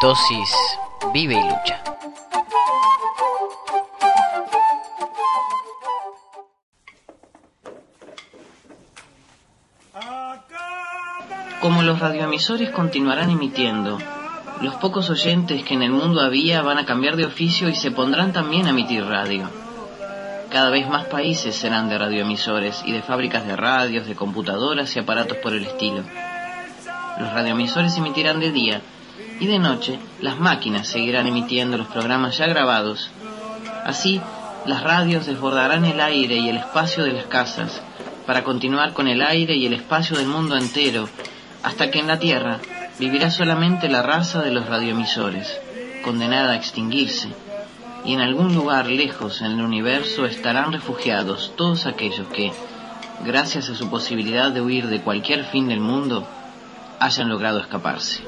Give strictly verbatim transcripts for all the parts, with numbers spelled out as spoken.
Mitosis vive y lucha. Como los radioemisores continuarán emitiendo, los pocos oyentes que en el mundo había van a cambiar de oficio y se pondrán también a emitir radio. Cada vez más países serán de radioemisores y de fábricas de radios, de computadoras y aparatos por el estilo. Los radioemisores emitirán de día y de noche las máquinas seguirán emitiendo los programas ya grabados. Así, las radios desbordarán el aire y el espacio de las casas para continuar con el aire y el espacio del mundo entero, hasta que en la Tierra vivirá solamente la raza de los radioemisores, condenada a extinguirse, y en algún lugar lejos en el universo estarán refugiados todos aquellos que, gracias a su posibilidad de huir de cualquier fin del mundo, hayan logrado escaparse.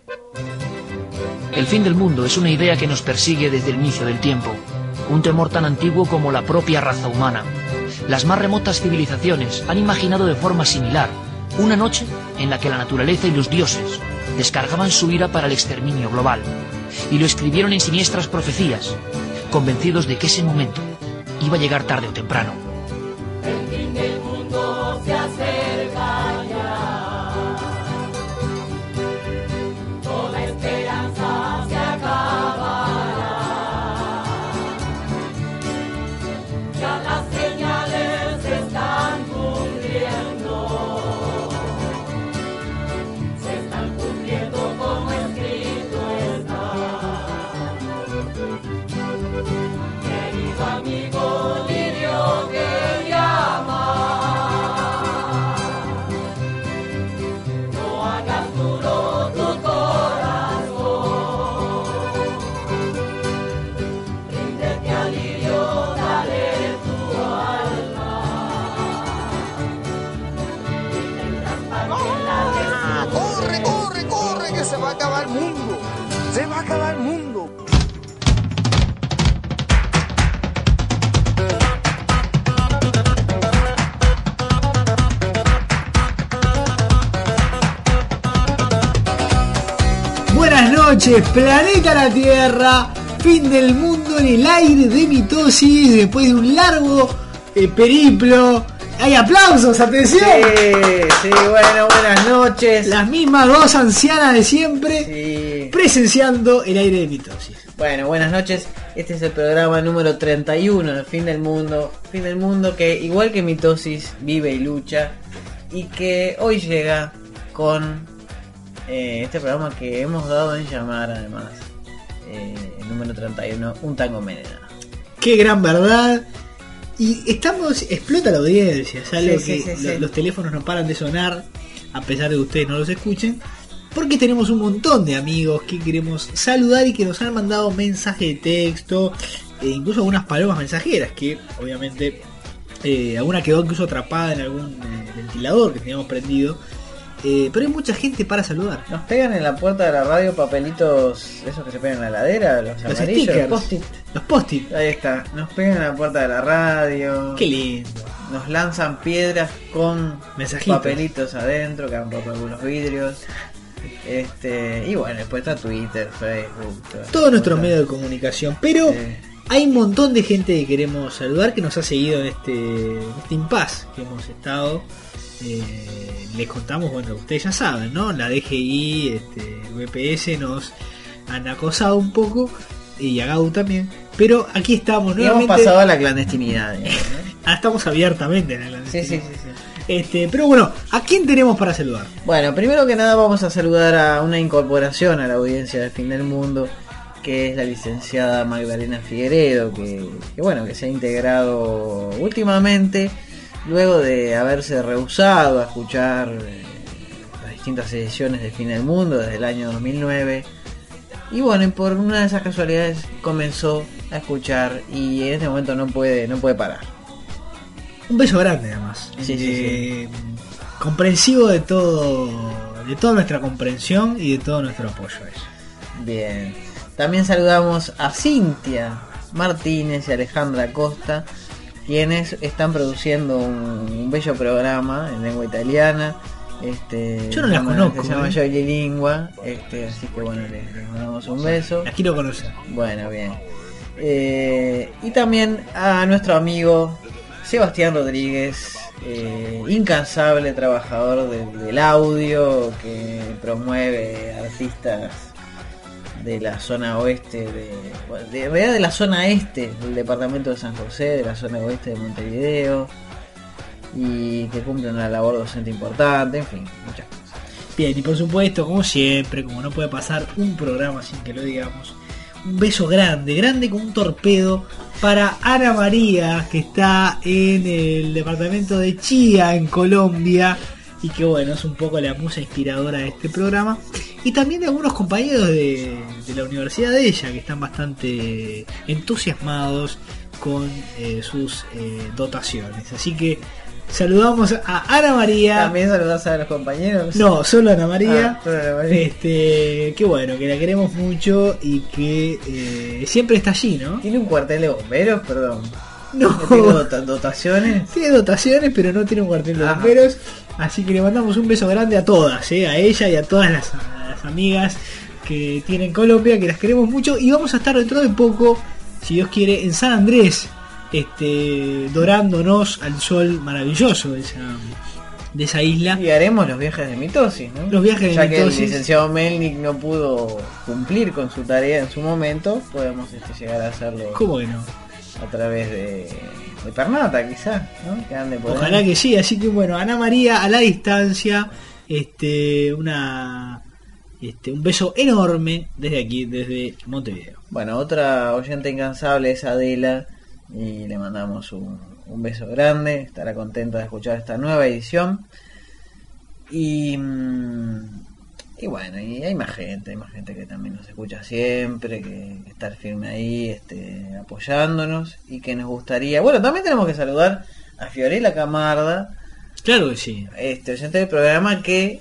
El fin del mundo es una idea que nos persigue desde el inicio del tiempo, un temor tan antiguo como la propia raza humana. Las más remotas civilizaciones han imaginado de forma similar una noche en la que la naturaleza y los dioses descargaban su ira para el exterminio global, y lo escribieron en siniestras profecías, convencidos de que ese momento iba a llegar tarde o temprano. El fin del mundo se acerca ya, toda esperanza se acabará, ya las señales se están cumpliendo. Amigo lirio que llama, no hagas duro tu corazón, ríndete al lirio, dale tu alma, ¡Ah! ¡Corre, corre, corre! Que se va a acabar el mundo, se va a acabar el mundo. Buenas noches, planeta la Tierra, fin del mundo en el aire de Mitosis, después de un largo eh, periplo. ¡Hay aplausos! ¡Atención! Sí, sí, bueno, buenas noches. Las mismas dos ancianas de siempre, sí, presenciando el aire de Mitosis. Bueno, buenas noches. Este es el programa número treinta y uno del Fin del Mundo. Fin del Mundo que, igual que Mitosis, vive y lucha. Y que hoy llega con eh, este programa que hemos dado en llamar, además, eh, el número treinta y uno, Un Tango Envenenado. ¡Qué gran verdad! Y estamos, explota la audiencia, es algo sí, que sí, sí, lo, sí. los teléfonos no paran de sonar, a pesar de que ustedes no los escuchen, porque tenemos un montón de amigos que queremos saludar y que nos han mandado mensajes de texto, e incluso algunas palomas mensajeras, que obviamente eh, alguna quedó incluso atrapada en algún eh, ventilador que teníamos prendido. Eh, pero hay mucha gente para saludar. Nos pegan en la puerta de la radio papelitos, esos que se pegan en la heladera, los, Los amarillos, stickers, los post-it. Los post-it. Ahí está, nos pegan en la puerta de la radio. Qué lindo. Nos lanzan piedras con mensajitos, papelitos adentro que han roto algunos vidrios. Este, y bueno, después está Twitter, Facebook. Todo nuestro medio de comunicación. Pero sí, hay un montón de gente que queremos saludar que nos ha seguido en este, en este impasse que hemos estado. Eh, les contamos, bueno, ustedes ya saben, ¿no? La D G I, este, el B P S nos han acosado un poco, y a Gau también, pero aquí estamos y nuevamente. hemos pasado a la clandestinidad, ¿no? Ah, estamos abiertamente en la clandestinidad. Sí, sí, sí, sí. Este, pero bueno, ¿a quién tenemos para saludar? Bueno, primero que nada vamos a saludar a una incorporación a la audiencia del Fin del Mundo, que es la licenciada Magdalena Figueredo, que, que bueno, que se ha integrado últimamente, luego de haberse rehusado a escuchar eh, las distintas ediciones de Fin del Mundo desde el año dos mil nueve. Y bueno, y por una de esas casualidades comenzó a escuchar y en este momento no puede, no puede parar. Un beso grande, además. Sí, eh, sí, sí. Comprensivo de todo, de toda nuestra comprensión y de todo nuestro apoyo a ella. Bien. También saludamos a Cintia Martínez y Alejandra Costa, quienes están produciendo un, un bello programa en lengua italiana Este, Yo no las se llama- conozco, Se llama ¿eh? Joy Lingua, este, así que bueno, les, les mandamos un beso. Las quiero conocer. Bueno, bien. Eh, y también a nuestro amigo Sebastián Rodríguez, eh, incansable trabajador del, del audio, que promueve artistas de la zona oeste, de, bueno, de, en realidad de la zona este del departamento de San José, de la zona oeste de Montevideo, y que cumple una labor docente importante, en fin, muchas cosas. Bien, y por supuesto, como siempre, como no puede pasar un programa sin que lo digamos, un beso grande, grande como un torpedo para Ana María, que está en el departamento de Chía, en Colombia, y que bueno, es un poco la musa inspiradora de este programa. Y también de algunos compañeros de, de la universidad de ella, que están bastante entusiasmados con eh, sus eh, dotaciones. Así que saludamos a Ana María. ¿También saludás a los compañeros? No, solo a Ana María. Ah, solo a Ana María. Este, que bueno, que la queremos mucho y que eh, siempre está allí, ¿no? ¿Tiene un cuartel de bomberos? Perdón. No, ¿No tiene dota- dotaciones? tiene dotaciones, pero no tiene un cuartel de Ajá. bomberos. Así que le mandamos un beso grande a todas, ¿eh? A ella y a todas las, a las amigas que tiene en Colombia, que las queremos mucho. Y vamos a estar dentro de poco, si Dios quiere, en San Andrés, este, dorándonos al sol maravilloso de esa, de esa isla. Y haremos los viajes de mitosis, ¿no? Los viajes de ya que mitosis. el licenciado Melnik no pudo cumplir con su tarea en su momento, podemos este, llegar a hacerlo ¿Cómo que no? a través de, de Pernata, quizás, ¿no? Que ande por ahí. Ojalá que sí, así que bueno, Ana María a la distancia, este, una, este, un beso enorme desde aquí, desde Montevideo. Bueno, otra oyente incansable es Adela, y le mandamos un, un beso grande, estará contenta de escuchar esta nueva edición. Y, mm, y bueno, y hay más gente, hay más gente que también nos escucha siempre, que, que está firme ahí, este, apoyándonos, y que nos gustaría... Bueno, también tenemos que saludar a Fiorella Camarda, Claro que sí. este oyente del programa, que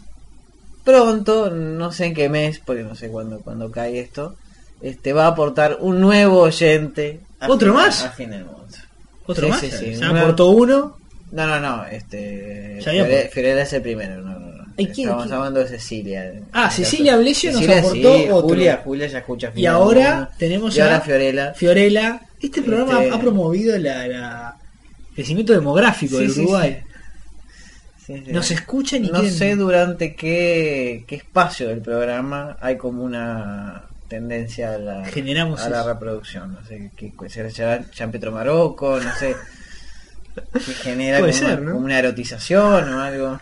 pronto, no sé en qué mes, porque no sé cuándo, cuándo cae esto, este va a aportar un nuevo oyente. a ¿Otro fin- más? A fin del mundo. ¿Otro Sí, más? sí, sí. Ya Una- aportó uno. No, no, no, este... Ya había Fiore- por- Fiorella es el primero, no, no, no. ¿Y quién- Estamos quién? hablando de Cecilia. Ah, Cecilia Blesio nos Cecilia, aportó sí, otro. Julia, Julia ya escucha Fin Y del ahora Mundo. tenemos Y ahora a Fiorella. Fiorella. Este programa Este- ha promovido la, la- el crecimiento demográfico Sí, del sí, Uruguay. Sí, sí. Nos escuchan y No quieren- sé durante qué, qué espacio del programa hay como una tendencia a la, Generamos a la eso. reproducción. No sé, que será Jean Petro Marocco, no sé. Que genera Puede como, ser, una, ¿no? como una erotización o algo.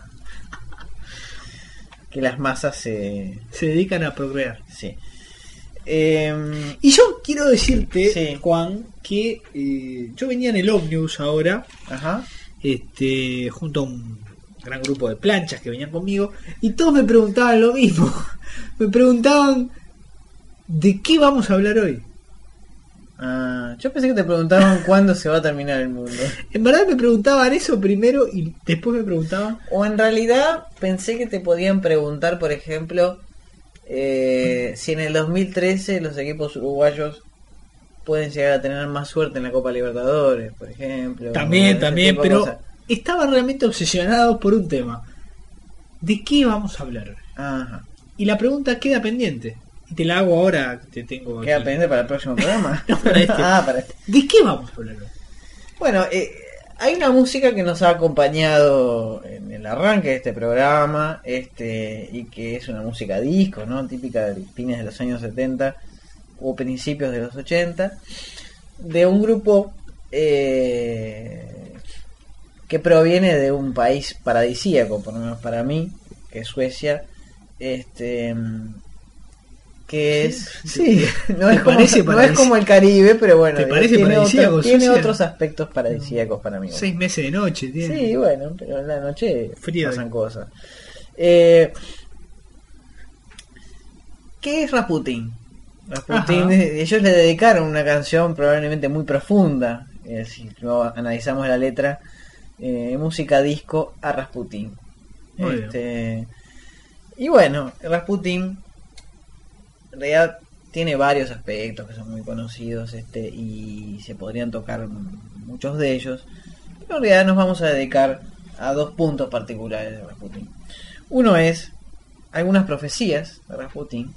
Que las masas se... Se dedican a procrear. Sí. Eh, Y yo quiero decirte, Sí. Juan, que eh, yo venía en el ómnibus ahora, ajá. este, junto a un gran grupo de planchas que venían conmigo, y todos me preguntaban lo mismo. Me preguntaban, ¿de qué vamos a hablar hoy? Ah, yo pensé que te preguntaban cuándo se va a terminar el mundo. En verdad me preguntaban eso primero y después me preguntaban, O en realidad pensé que te podían preguntar, por ejemplo, eh, si en el dos mil trece los equipos uruguayos pueden llegar a tener más suerte en la Copa Libertadores, por ejemplo. también, ese también, tipo de pero cosas. estaban realmente obsesionados por un tema. ¿De qué vamos a hablar hoy? Ajá. Y la pregunta queda pendiente. Y te la hago ahora, te tengo ¿Queda aquí. pendiente para el próximo programa? No, para este. Ah, para este. ¿De qué vamos a hablar hoy? Bueno, eh, hay una música que nos ha acompañado en el arranque de este programa, este y que es una música disco, ¿no? Típica de fines de los años setenta o principios de los ochenta, de un grupo eh, que proviene de un país paradisíaco, por lo menos para mí, que es Suecia, este que es sí, no ¿Te es, como, parece no es paradis- como el Caribe, pero bueno, ¿Te parece tiene, paradisíaco, otro- tiene Suecia? otros aspectos paradisíacos para mí. Seis meses de noche, tiene. Sí, bueno, pero en la noche Frío. pasan cosas. Eh, ¿Qué es Rasputin? Rasputin, Ajá. eh, ellos le dedicaron una canción probablemente muy profunda, eh, si luego analizamos la letra, eh, música disco a Rasputin. Muy bien. Este, y bueno, Rasputin en realidad tiene varios aspectos que son muy conocidos, este y se podrían tocar muchos de ellos, pero en realidad nos vamos a dedicar a dos puntos particulares de Rasputín. Uno es algunas profecías de Rasputín,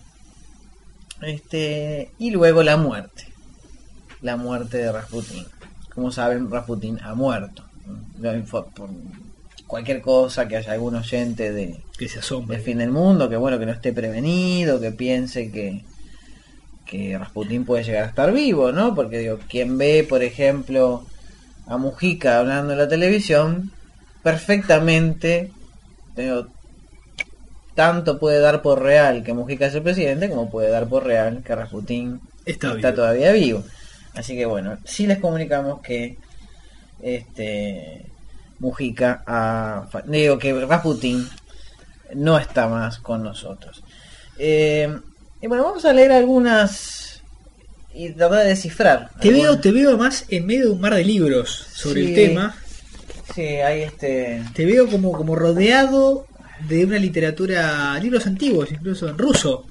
este, y luego la muerte. La muerte de Rasputín. Como saben, Rasputín ha muerto. Por cualquier cosa que haya algún oyente de que se asombre del fin del mundo, que bueno, que no esté prevenido, que piense que que Rasputín puede llegar a estar vivo, ¿no? Porque digo, quien ve, por ejemplo, a Mujica hablando en la televisión, perfectamente, digo, tanto puede dar por real que Mujica es el presidente, como puede dar por real que Rasputín está, está vivo. todavía vivo. Así que bueno, sí les comunicamos que este Mujica ha, digo que Rasputín no está más con nosotros. Eh, y bueno, vamos a leer algunas y tratar de descifrar. Te algunas. veo, te veo más en medio de un mar de libros sobre Sí, el tema. Sí, hay este. Te veo como, como rodeado de una literatura, libros antiguos, incluso en ruso.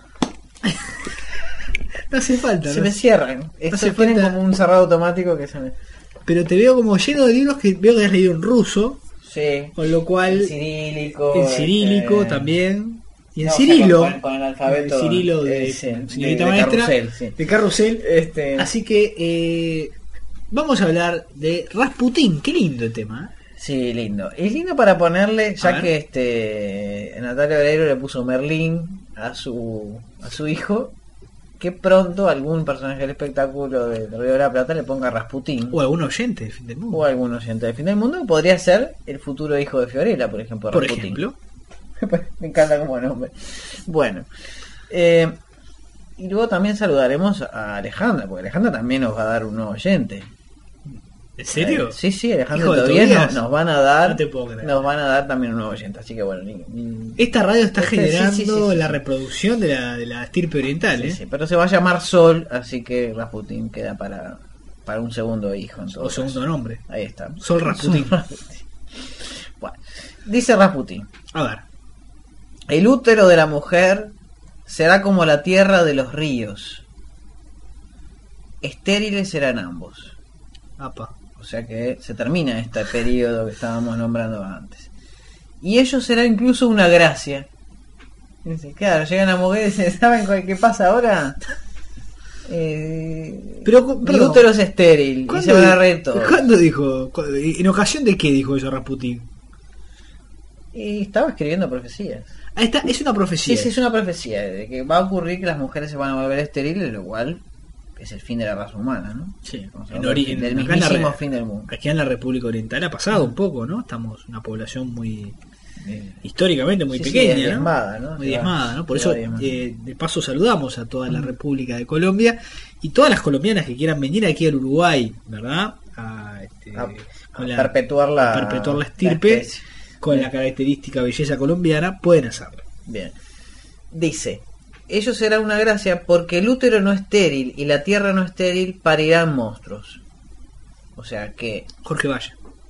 No hace falta, Se ¿no? me cierran. Estos hace tienen falta- como un cerrado automático que se me. Pero te veo como lleno de libros que veo que has leído en ruso, Sí. con lo cual En cirílico. en cirílico este, también. Y en no, o sea, Cirilo, con, con- con el alfabeto. el Cirilo de, eh, sí, señorita de- de maestra, Carrusel, sí. de Carrusel. Este, Así que eh, vamos a hablar de Rasputín. Qué lindo el tema, ¿eh? Sí, lindo. Es lindo para ponerle, A ya ver. que este Natalia Oreiro le puso Merlín a su a su hijo, que pronto algún personaje del espectáculo de Río de la Plata le ponga Rasputín. O algún oyente del fin del mundo. O algún oyente del fin del mundo, que podría ser el futuro hijo de Fiorella, por ejemplo. Por Rasputín. ejemplo. Me encanta como nombre. Bueno, eh, y luego también saludaremos a Alejandra, porque Alejandra también nos va a dar un nuevo oyente. ¿En serio? Eh, sí, sí, Alejandra Hijo de todavía Tobías. nos, nos van a dar, No te puedo creer. nos van a dar también un nuevo oyente. Así que bueno, ni- ni- Esta radio está Este, sí, generando sí, sí, sí, la sí. reproducción de la, de la estirpe oriental, sí, ¿eh? sí, pero se va a llamar Sol, así que Rasputín queda para para un segundo hijo. En todo O segundo caso. nombre. Ahí está. Sol Rasputín. Sol Rasputín. Bueno, dice Rasputín. A ver. El útero de la mujer será como la tierra de los ríos. Estériles serán ambos. Apa. O sea que se termina este periodo que estábamos nombrando antes. Y ello será incluso una gracia. Dice, claro, llegan a mujer y dicen, ¿saben qué pasa ahora? Eh, Pero, mi perdón, útero es estéril y se van a reír todos. ¿Cuándo dijo? cu- ¿En ocasión de qué dijo eso Rasputín? Y estaba escribiendo profecías. Ahí está, es una profecía. Sí, sí, es una profecía de que va a ocurrir que las mujeres se van a volver estériles, lo cual es el fin de la raza humana, ¿no? Sí, O sea, en ori- del en- acá en la mismísimo re- fin del mundo. Aquí en la República Oriental ha pasado un poco, ¿no? Estamos una población muy históricamente muy Sí, sí, pequeña, es ¿no? diezmada, ¿no? Muy Se va- diezmada, ¿no? Por se eso, va diezmando. eh, de paso saludamos a toda la República de Colombia y todas las colombianas que quieran venir aquí al Uruguay, ¿verdad? A, este, A- con a la- perpetuar la, a perpetuar la estirpe la especie. con la característica belleza colombiana, pueden hacerlo. Bien. Dice, ello será una gracia porque el útero no estéril y la tierra no estéril parirán monstruos. O sea que Jorge Valle.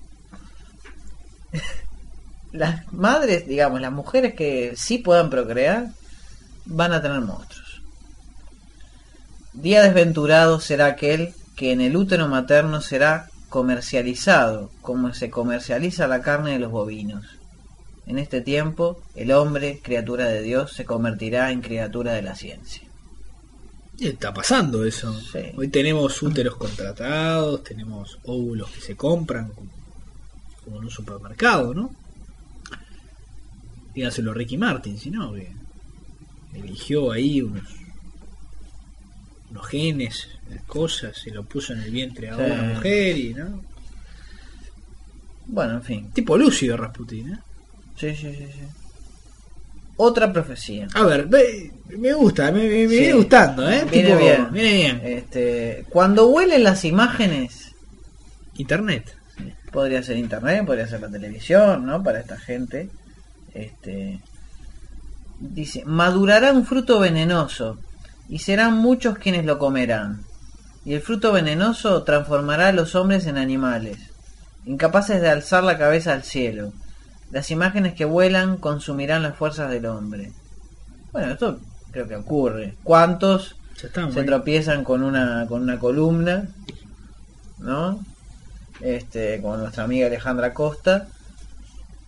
las madres, digamos, las mujeres que sí puedan procrear, van a tener monstruos. Día desventurado será aquel que en el útero materno será comercializado, como se comercializa la carne de los bovinos. En este tiempo, el hombre, criatura de Dios, se convertirá en criatura de la ciencia. Y está pasando eso. Sí. Hoy tenemos úteros contratados, tenemos óvulos que se compran como, como en un supermercado, ¿no? Díganselo a Ricky Martin, si no, que eligió ahí unos, unos genes, cosas, se lo puso en el vientre a Sí. una mujer y, ¿no? Bueno, en fin. Tipo lúcido Rasputín, ¿eh? Sí, sí, sí, sí. Otra profecía. A ver, ve- me gusta, me, me- me Sí. viene gustando, ¿eh? Viene Tipo, bien. viene bien. Este, cuando huelen las imágenes, Internet. podría ser internet, podría ser la televisión, ¿no? Para esta gente. Este, dice, madurará un fruto venenoso y serán muchos quienes lo comerán. Y el fruto venenoso transformará a los hombres en animales, incapaces de alzar la cabeza al cielo. Las imágenes que vuelan consumirán las fuerzas del hombre. Bueno, esto creo que ocurre. ¿Cuántos Ya estamos. se ¿eh? tropiezan con una con una columna, ¿no? Este, como nuestra amiga Alejandra Costa,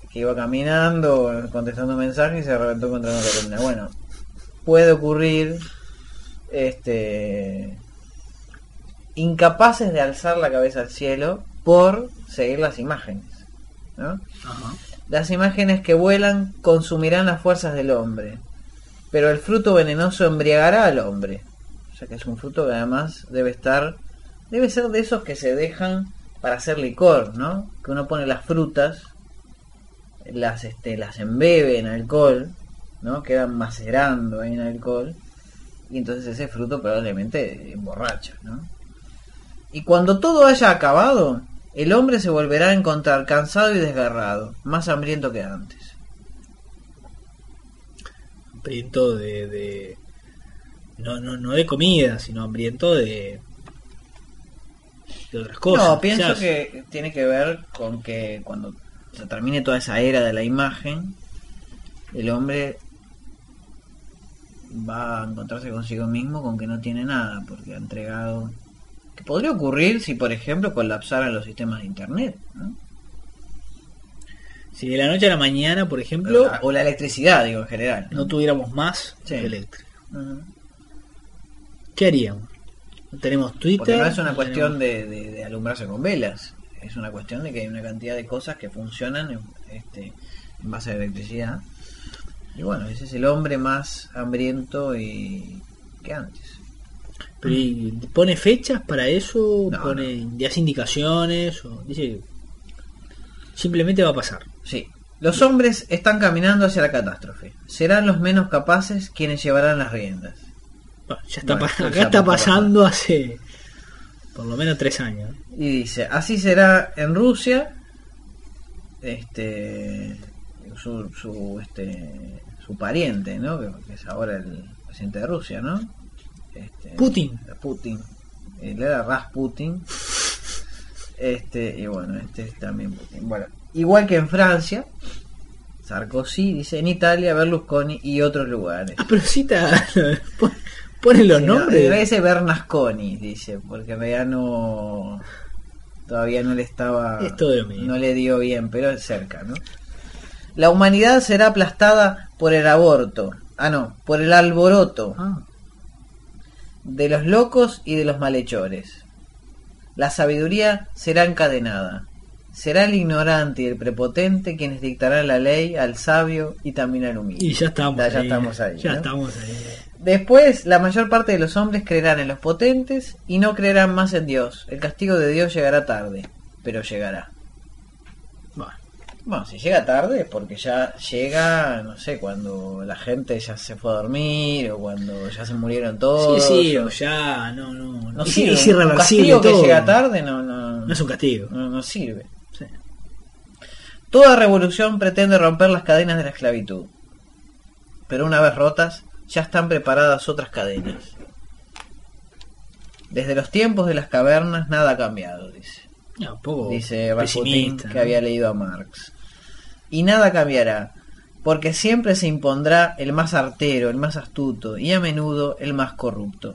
que iba caminando, contestando mensajes y se reventó contra una columna. Bueno, puede ocurrir, este, incapaces de alzar la cabeza al cielo por seguir las imágenes, ¿no? Ajá. Las imágenes que vuelan consumirán las fuerzas del hombre, pero el fruto venenoso embriagará al hombre. O sea que es un fruto que además debe estar, debe ser de esos que se dejan para hacer licor, ¿no? Que uno pone las frutas, las este, las embebe en alcohol, ¿no? Quedan macerando ahí en alcohol, y entonces ese fruto probablemente emborracha, ¿no? Y cuando todo haya acabado, el hombre se volverá a encontrar cansado y desgarrado, más hambriento que antes. Hambriento de, de no, no, no de comida, sino hambriento de de otras cosas. No, pienso quizás. que tiene que ver con que cuando se termine toda esa era de la imagen, el hombre va a encontrarse consigo mismo con que no tiene nada, porque ha entregado... Que podría ocurrir si, por ejemplo, colapsaran los sistemas de internet, ¿no? Si de la noche a la mañana, por ejemplo, O la, o la electricidad, digo, en general, no tuviéramos más Sí. eléctrico, Ujú. ¿qué haríamos? No tenemos Twitter. Porque no es una no cuestión tenemos- de, de, de alumbrarse con velas, es una cuestión de que hay una cantidad de cosas que funcionan en, este, en base a electricidad. Y bueno, ese es el hombre más hambriento y que antes. Pero ¿y pone fechas para eso? No, ¿Pone días indicaciones? O dice simplemente va a pasar? Sí, los hombres están caminando hacia la catástrofe. Serán los menos capaces quienes llevarán las riendas. Bueno, ya está, Bueno, pa- ya acá está está pasando hace por lo menos tres años. Y dice, así será en Rusia, este, su, su, este, su pariente, ¿no? Que, que es ahora el presidente de Rusia, ¿no? Este, Putin. Putin. Él era Rasputin. Este, y bueno, este es también Putin. Bueno, igual que en Francia, Sarkozy, dice, en Italia, Berlusconi y otros lugares. Ah, pero cita pon- pone los Sí, no, nombres. ese Bernasconi, dice, porque en realidad no, todavía no le estaba, Es todo lo mismo. no le dio bien, pero es cerca, ¿no? La humanidad será aplastada por el aborto, ah no, por el alboroto Ah, de los locos y de los malhechores. La sabiduría será encadenada. Será el ignorante y el prepotente quienes dictarán la ley al sabio y también al humilde. y ya estamos Ya, ya ahí. estamos ahí, Ya ¿no? estamos ahí. Después, la mayor parte de los hombres creerán en los potentes y no creerán más en Dios. El castigo de Dios llegará tarde, pero llegará. Bueno, Bueno, si llega tarde es porque ya llega, no sé, cuando la gente ya se fue a dormir o cuando ya se murieron sí, todos. sí, o- o ya, no, no. no es, sirve. es Un irreversible castigo que todo. llega tarde no, no, No es un castigo. no, no sirve. Sí. Toda revolución pretende romper las cadenas de la esclavitud. Pero una vez rotas, ya están preparadas otras cadenas. Desde los tiempos de las cavernas nada ha cambiado, dice. No, un poco Dice Rasputin, pesimista, que ¿no? había leído a Marx. Y nada cambiará, porque siempre se impondrá el más artero, el más astuto y a menudo el más corrupto.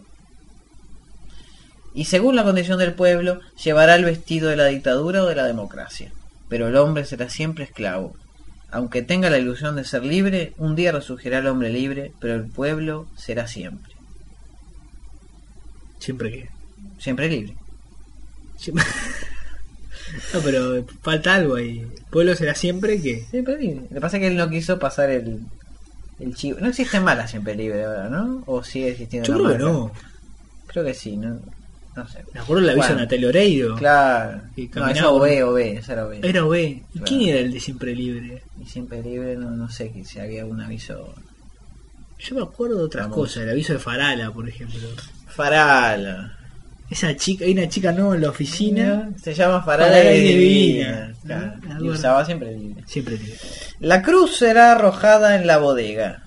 Y según la condición del pueblo, llevará el vestido de la dictadura o de la democracia. Pero el hombre será siempre esclavo. Aunque tenga la ilusión de ser libre, un día resurgirá el hombre libre, pero el pueblo será siempre. Siempre que. Siempre libre. siempre- No, pero falta algo ahí. El pueblo será siempre que. Siempre libre. Lo que pasa es que él no quiso pasar el, el chivo. No existe mala siempre libre ahora, ¿no? O sigue existiendo Yo una creo que marca. no. Creo que sí, no, no sé. Me acuerdo la aviso Bueno, de Natalia Oreiro. Claro. Y No, caminaba eso con- O B, O B, esa era O B. Era O B. ¿Y Claro. quién era el de Siempre Libre? Y siempre libre, no, no sé que si había un aviso. Yo me acuerdo de otras Vamos. cosas. El aviso de Farala, por ejemplo. Farala. Esa chica, hay una chica no en la oficina. Se llama Farala, Farala y y Divina. Divina. Claro. Ah, Y bueno. usaba siempre libre. Siempre libre. La cruz será arrojada en la bodega.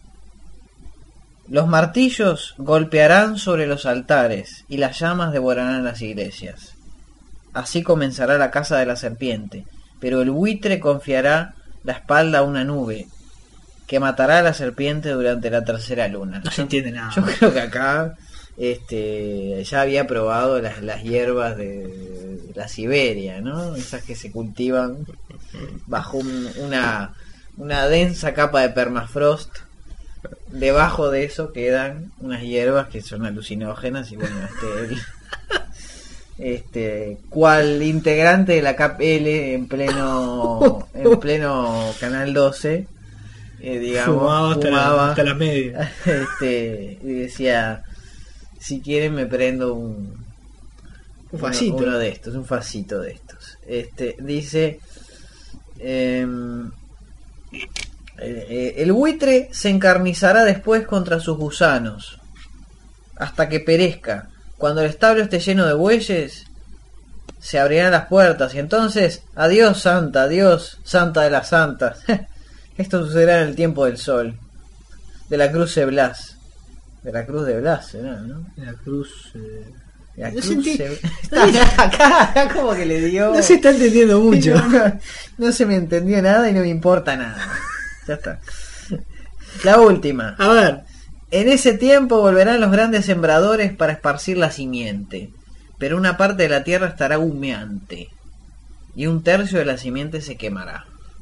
Los martillos golpearán sobre los altares y las llamas devorarán las iglesias. Así comenzará la caza de la serpiente, pero el buitre confiará la espalda a una nube que matará a la serpiente durante la tercera luna. No se entiende nada. Yo creo que acá este, ya había probado las, las hierbas de la Siberia, ¿no? Esas que se cultivan bajo un- una, una densa capa de permafrost. Debajo de eso quedan unas hierbas que son alucinógenas y bueno, este, el- este, cual integrante de la C A P L en pleno en pleno Canal doce, eh, digamos, Fumaba hasta, la- fumaba, hasta las medias. este, y decía, si quieren me prendo un Un facito. uno, uno de estos, un facito de estos. Este, dice, em, eh, eh, el buitre se encarnizará después contra sus gusanos hasta que perezca. Cuando el establo esté lleno de bueyes, se abrirán las puertas y entonces, adiós santa, adiós santa de las santas. Esto sucederá en el tiempo del sol, de la cruz de Blas, de la cruz de Blas, ¿será, no? La cruz. eh, La No cruz sentí- se- acá, acá como que le dio. No se está entendiendo mucho. No, no, no se me entendió nada y no me importa nada. Ya está. La última. A ver, En ese tiempo volverán los grandes sembradores para esparcir la simiente, pero una parte de la tierra estará humeante y un tercio de la simiente se quemará.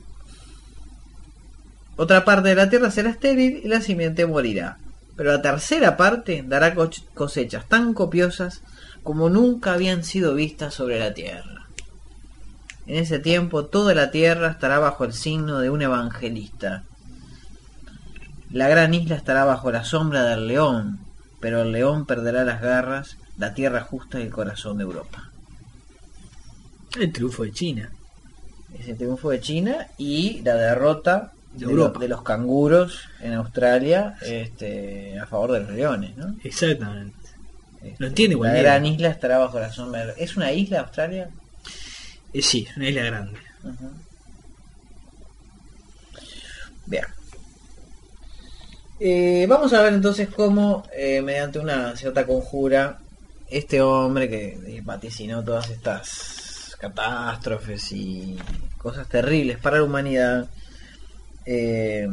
Otra parte de la tierra será estéril y la simiente morirá, pero la tercera parte dará co- cosechas tan copiosas como nunca habían sido vistas sobre la tierra. En ese tiempo toda la tierra estará bajo el signo de un evangelista. La gran isla estará bajo la sombra del león, pero el león perderá las garras, la tierra justa y el corazón de Europa. el triunfo de China. Es el triunfo de China y la derrota De de, Europa. lo- de los canguros en Australia, este, a favor de los leones, ¿no? Exactamente. Este, Lo entiende La cualquiera. gran isla estará bajo la sombra. del- ¿Es una isla Australia? Eh, sí, es una isla grande. Ujú. Bien. Eh, vamos a ver entonces cómo, eh, mediante una cierta conjura, este hombre que eh, vaticinó todas estas catástrofes y cosas terribles para la humanidad, eh,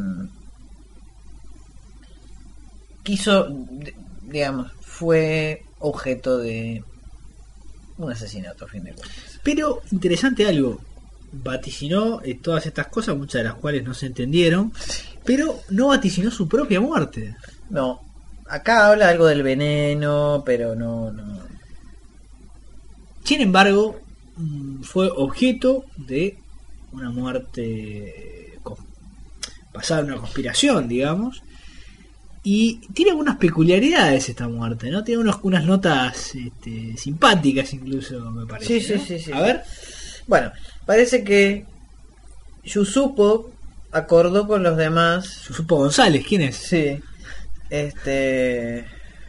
quiso, d- digamos, fue objeto de un asesinato a fin de cuentas. Pero interesante algo. Vaticinó eh, todas estas cosas, muchas de las cuales no se entendieron, pero no vaticinó su propia muerte. No, acá habla algo del veneno, pero no, no. Sin embargo, mm, fue objeto de una muerte eh, cos- basada en una conspiración, digamos. Y tiene algunas peculiaridades esta muerte, ¿no? Tiene unos, unas notas este, simpáticas incluso, me parece. Sí, sí, ¿no? sí, sí. A ver, Bueno, parece que Yusupov acordó con los demás. Supo González, ¿quién es? Sí. Este.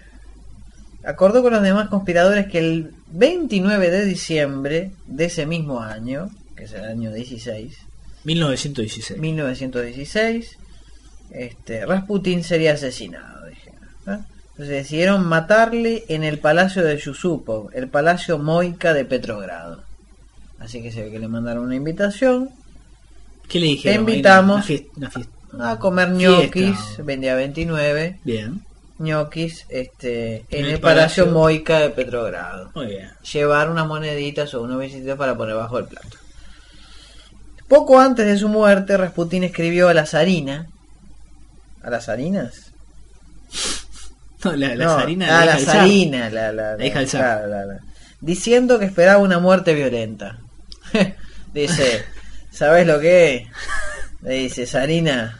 Acordó con los demás conspiradores que el veintinueve de diciembre de ese mismo año, que es el año dieciséis, mil novecientos dieciséis. mil novecientos dieciséis, este, Rasputín sería asesinado, dijeron, ¿no? Entonces decidieron matarle en el palacio de Yusupov, el palacio Moika de Petrogrado. Así que se ve que le mandaron una invitación ¿Qué le dijeron? Te invitamos Una fiesta, una fiesta. a comer Fiesta. ñoquis, vendía veintinueve Bien, ñoquis este, en, En el el palacio, palacio. Moika de Petrogrado. muy bien. Llevar unas moneditas o unos billetitos para poner bajo el plato. Poco antes de su muerte, Rasputín escribió a la zarina. ¿A las zarinas? No, la, la No, zarina, a la la hija del zar. zarina, la, la, La hija del zar. claro, la- la- diciendo que esperaba una muerte violenta. Dice, ¿sabes lo que es? Le dice, zarina.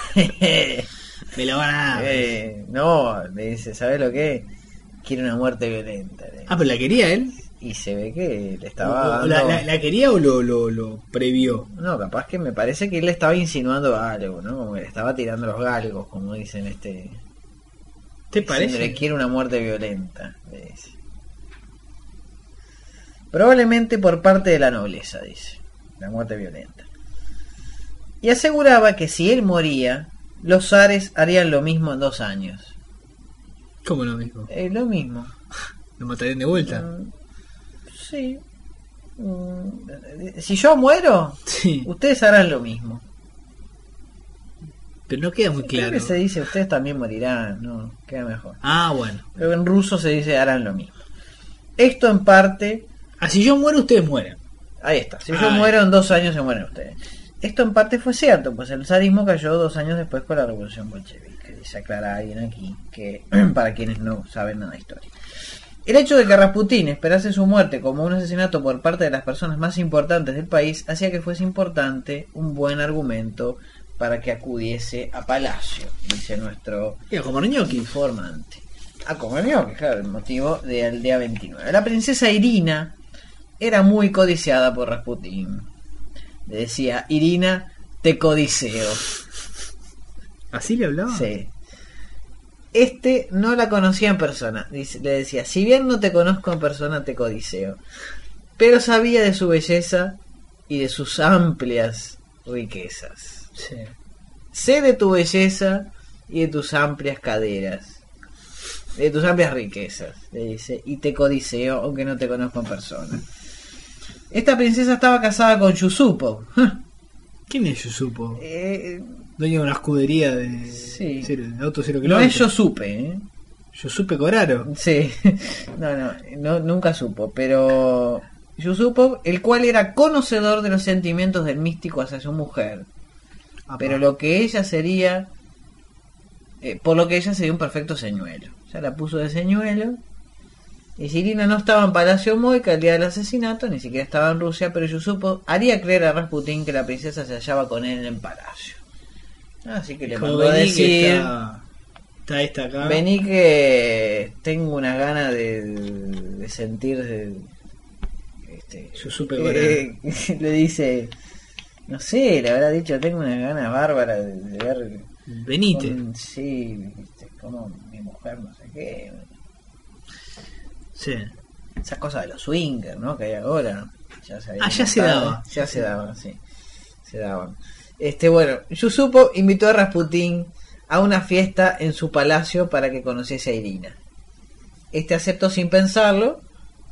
Me lo van a dar. Eh, no, le dice, ¿sabes lo que es? Quiere una muerte violenta. le dice. Ah, pero la quería él. Y se ve que le O- estaba o la, dando- la- la quería o lo, lo, lo previó? No, capaz que me parece que él le estaba insinuando algo, ¿no? Como que le estaba tirando los galgos, como dicen este... ¿Te diciéndole, parece? quiere una muerte violenta, le dice. Probablemente por parte de la nobleza, dice. La muerte violenta. Y aseguraba que si él moría, los zares harían lo mismo en dos años. ¿Cómo lo mismo? Eh, lo mismo. ¿Lo matarían de vuelta? Mm, sí. Mm, si yo muero, Sí. ustedes harán lo mismo. Pero no queda muy Creo claro. que se dice ustedes también morirán, no, queda mejor. Ah, bueno. Pero en ruso se dice harán lo mismo. Esto en parte, Ah, si yo muero, ustedes mueren. ahí está, si yo Ah, muero en dos años se mueren ustedes. Esto en parte fue cierto, pues el zarismo cayó dos años después con la revolución bolchevique. Dice aclara alguien aquí, que para quienes no saben nada de historia. El hecho de que Rasputín esperase su muerte como un asesinato por parte de las personas más importantes del país hacía que fuese importante un buen argumento para que acudiese a Palacio, dice nuestro Mira, como ñoqui. informante. Ah, como el mío, que claro, el motivo del día veintinueve. La princesa Irina era muy codiciada por Rasputín. Le decía, Irina, te codiceo. ¿Así le hablaba? Sí. Este no la conocía en persona. Dice, le decía, si bien no te conozco en persona, te codiceo. Pero sabía de su belleza y de sus amplias riquezas. Sí. Sé de tu belleza y de tus amplias caderas. De tus amplias riquezas, le dice. Y te codiceo, aunque no te conozco en persona. Esta princesa estaba casada con Yusupov. ¿Quién es Yusupo? Eh, Dueño de una escudería de, Sí. cero, de auto cero no kilómetros. es yo supe, ¿eh? Yusupe Coraro. Sí, no, no, no, nunca supo, pero Yusupov, el cual era conocedor de los sentimientos del místico hacia su mujer, Apa. pero lo que ella sería, eh, por lo que ella sería un perfecto señuelo. Ya la puso de señuelo. Y si Irina no estaba en Palacio Moika el día del asesinato, ni siquiera estaba en Rusia, pero Yusupov haría creer a Rasputín que la princesa se hallaba con él en el palacio. Así que le Dijo, mandó a "Vení que decir... Está, está esta acá. Vení que tengo unas ganas de, de sentir de, este, Yusupe eh, le dice, no sé, le habrá dicho, tengo unas ganas bárbaras de, de ver Venite. un- sí, viste, como mi mujer no sé qué, Sí. esas cosas de los swingers, ¿no? Que hay ahora, ya se había Ah, ya se notado, daba. ya se daban, sí, se daban. Este, bueno, Yusupov invitó a Rasputín a una fiesta en su palacio para que conociese a Irina. Este aceptó sin pensarlo,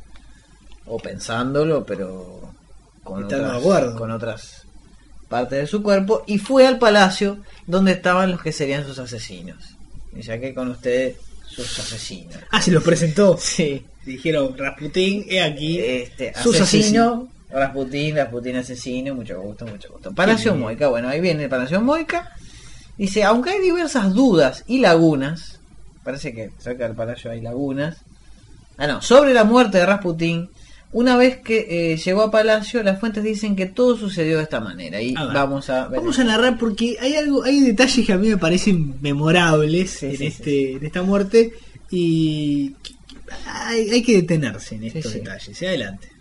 o pensándolo, pero con Estando de otras, acuerdo. con otras partes de su cuerpo, y fue al palacio donde estaban los que serían sus asesinos. Y ya que con ustedes sus asesinos. Ah, se los presentó. Sí. Dijeron, Rasputín, he aquí. Este, sus asesino, Rasputín, Rasputín asesino, mucho gusto, mucho gusto. Palacio Bien. Moika, bueno, ahí viene el Palacio Moika. Dice, aunque hay diversas dudas y lagunas, parece que cerca del palacio hay lagunas. Ah, no, sobre la muerte de Rasputín, una vez que eh, llegó a Palacio, las fuentes dicen que todo sucedió de esta manera. Y A ver, vamos a ver. Vamos a narrar porque hay algo, hay detalles que a mí me parecen memorables Sí, en sí, este, sí. en esta muerte y hay, hay que detenerse en estos sí. detalles. Y adelante.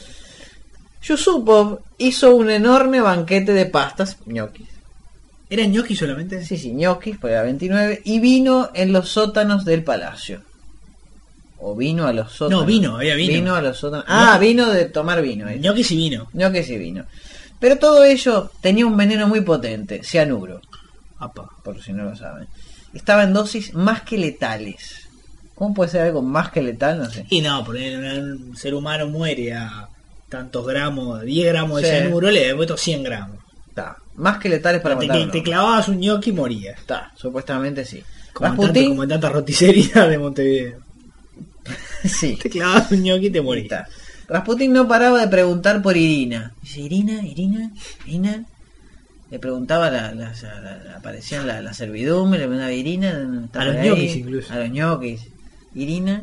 Yusupov hizo un enorme banquete de pastas, ñoquis. ¿Era ñoqui solamente? Sí, sí, ñoquis, por la veintinueve, y vino en los sótanos del palacio. O vino a los sótanos. No, vino, había vino. Vino a los sótanos. Ah, vino de tomar vino. eh. Ñoqui sí vino. Ñoquis y vino. Pero todo ello tenía un veneno muy potente, cianuro, Apa. por si no lo saben. Estaba en dosis más que letales. ¿Cómo puede ser algo más que letal? No sé. Y no, porque un ser humano muere a tantos gramos, diez gramos de Sí. cianuro, le he puesto cien gramos. Está. Más que letales para te, matar. te clavabas un ñoqui y morías. Está, supuestamente sí. Como en, tanto- Rasputín, como en tantas roticerías de Montevideo. sí. Te clavabas un ñoqui y te Ahí morías. está. Rasputín no paraba de preguntar por Irina. Dice, Irina, Irina, Irina. Le preguntaba, la, la, la- la- aparecían la, la servidumbre, le preguntaba Irina. ¿está A los por ahí? ñoquis incluso. A los ñoquis. Irina.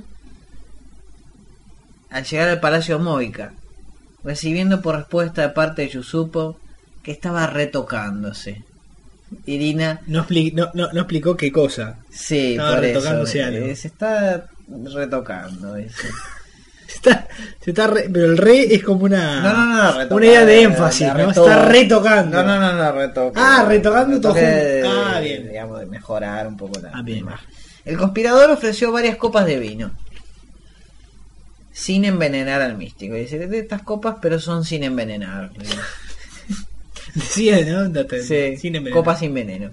Al llegar al Palacio Moika, recibiendo por respuesta de parte de Yusupov que estaba retocándose. Irina, No, expli- no, no, no explicó qué cosa. sí, Estaba por retocándose eso, algo. eh, se está retocando, dice. Se está, se está re- pero el re es como una, No, no, no, retocar, una idea de eh, énfasis, la ¿no? retoca. Está retocando. No, no, no, no, retoque. Ah, retocando todo Retoque junto. de- Ah, bien. Digamos, de mejorar un poco la Ah, bien. imagen. El conspirador ofreció varias copas de vino, sin envenenar al místico. Dice, de estas copas, pero son sin envenenar. Decía, ¿no? Date- Sí, sin envenenar. copas sin veneno.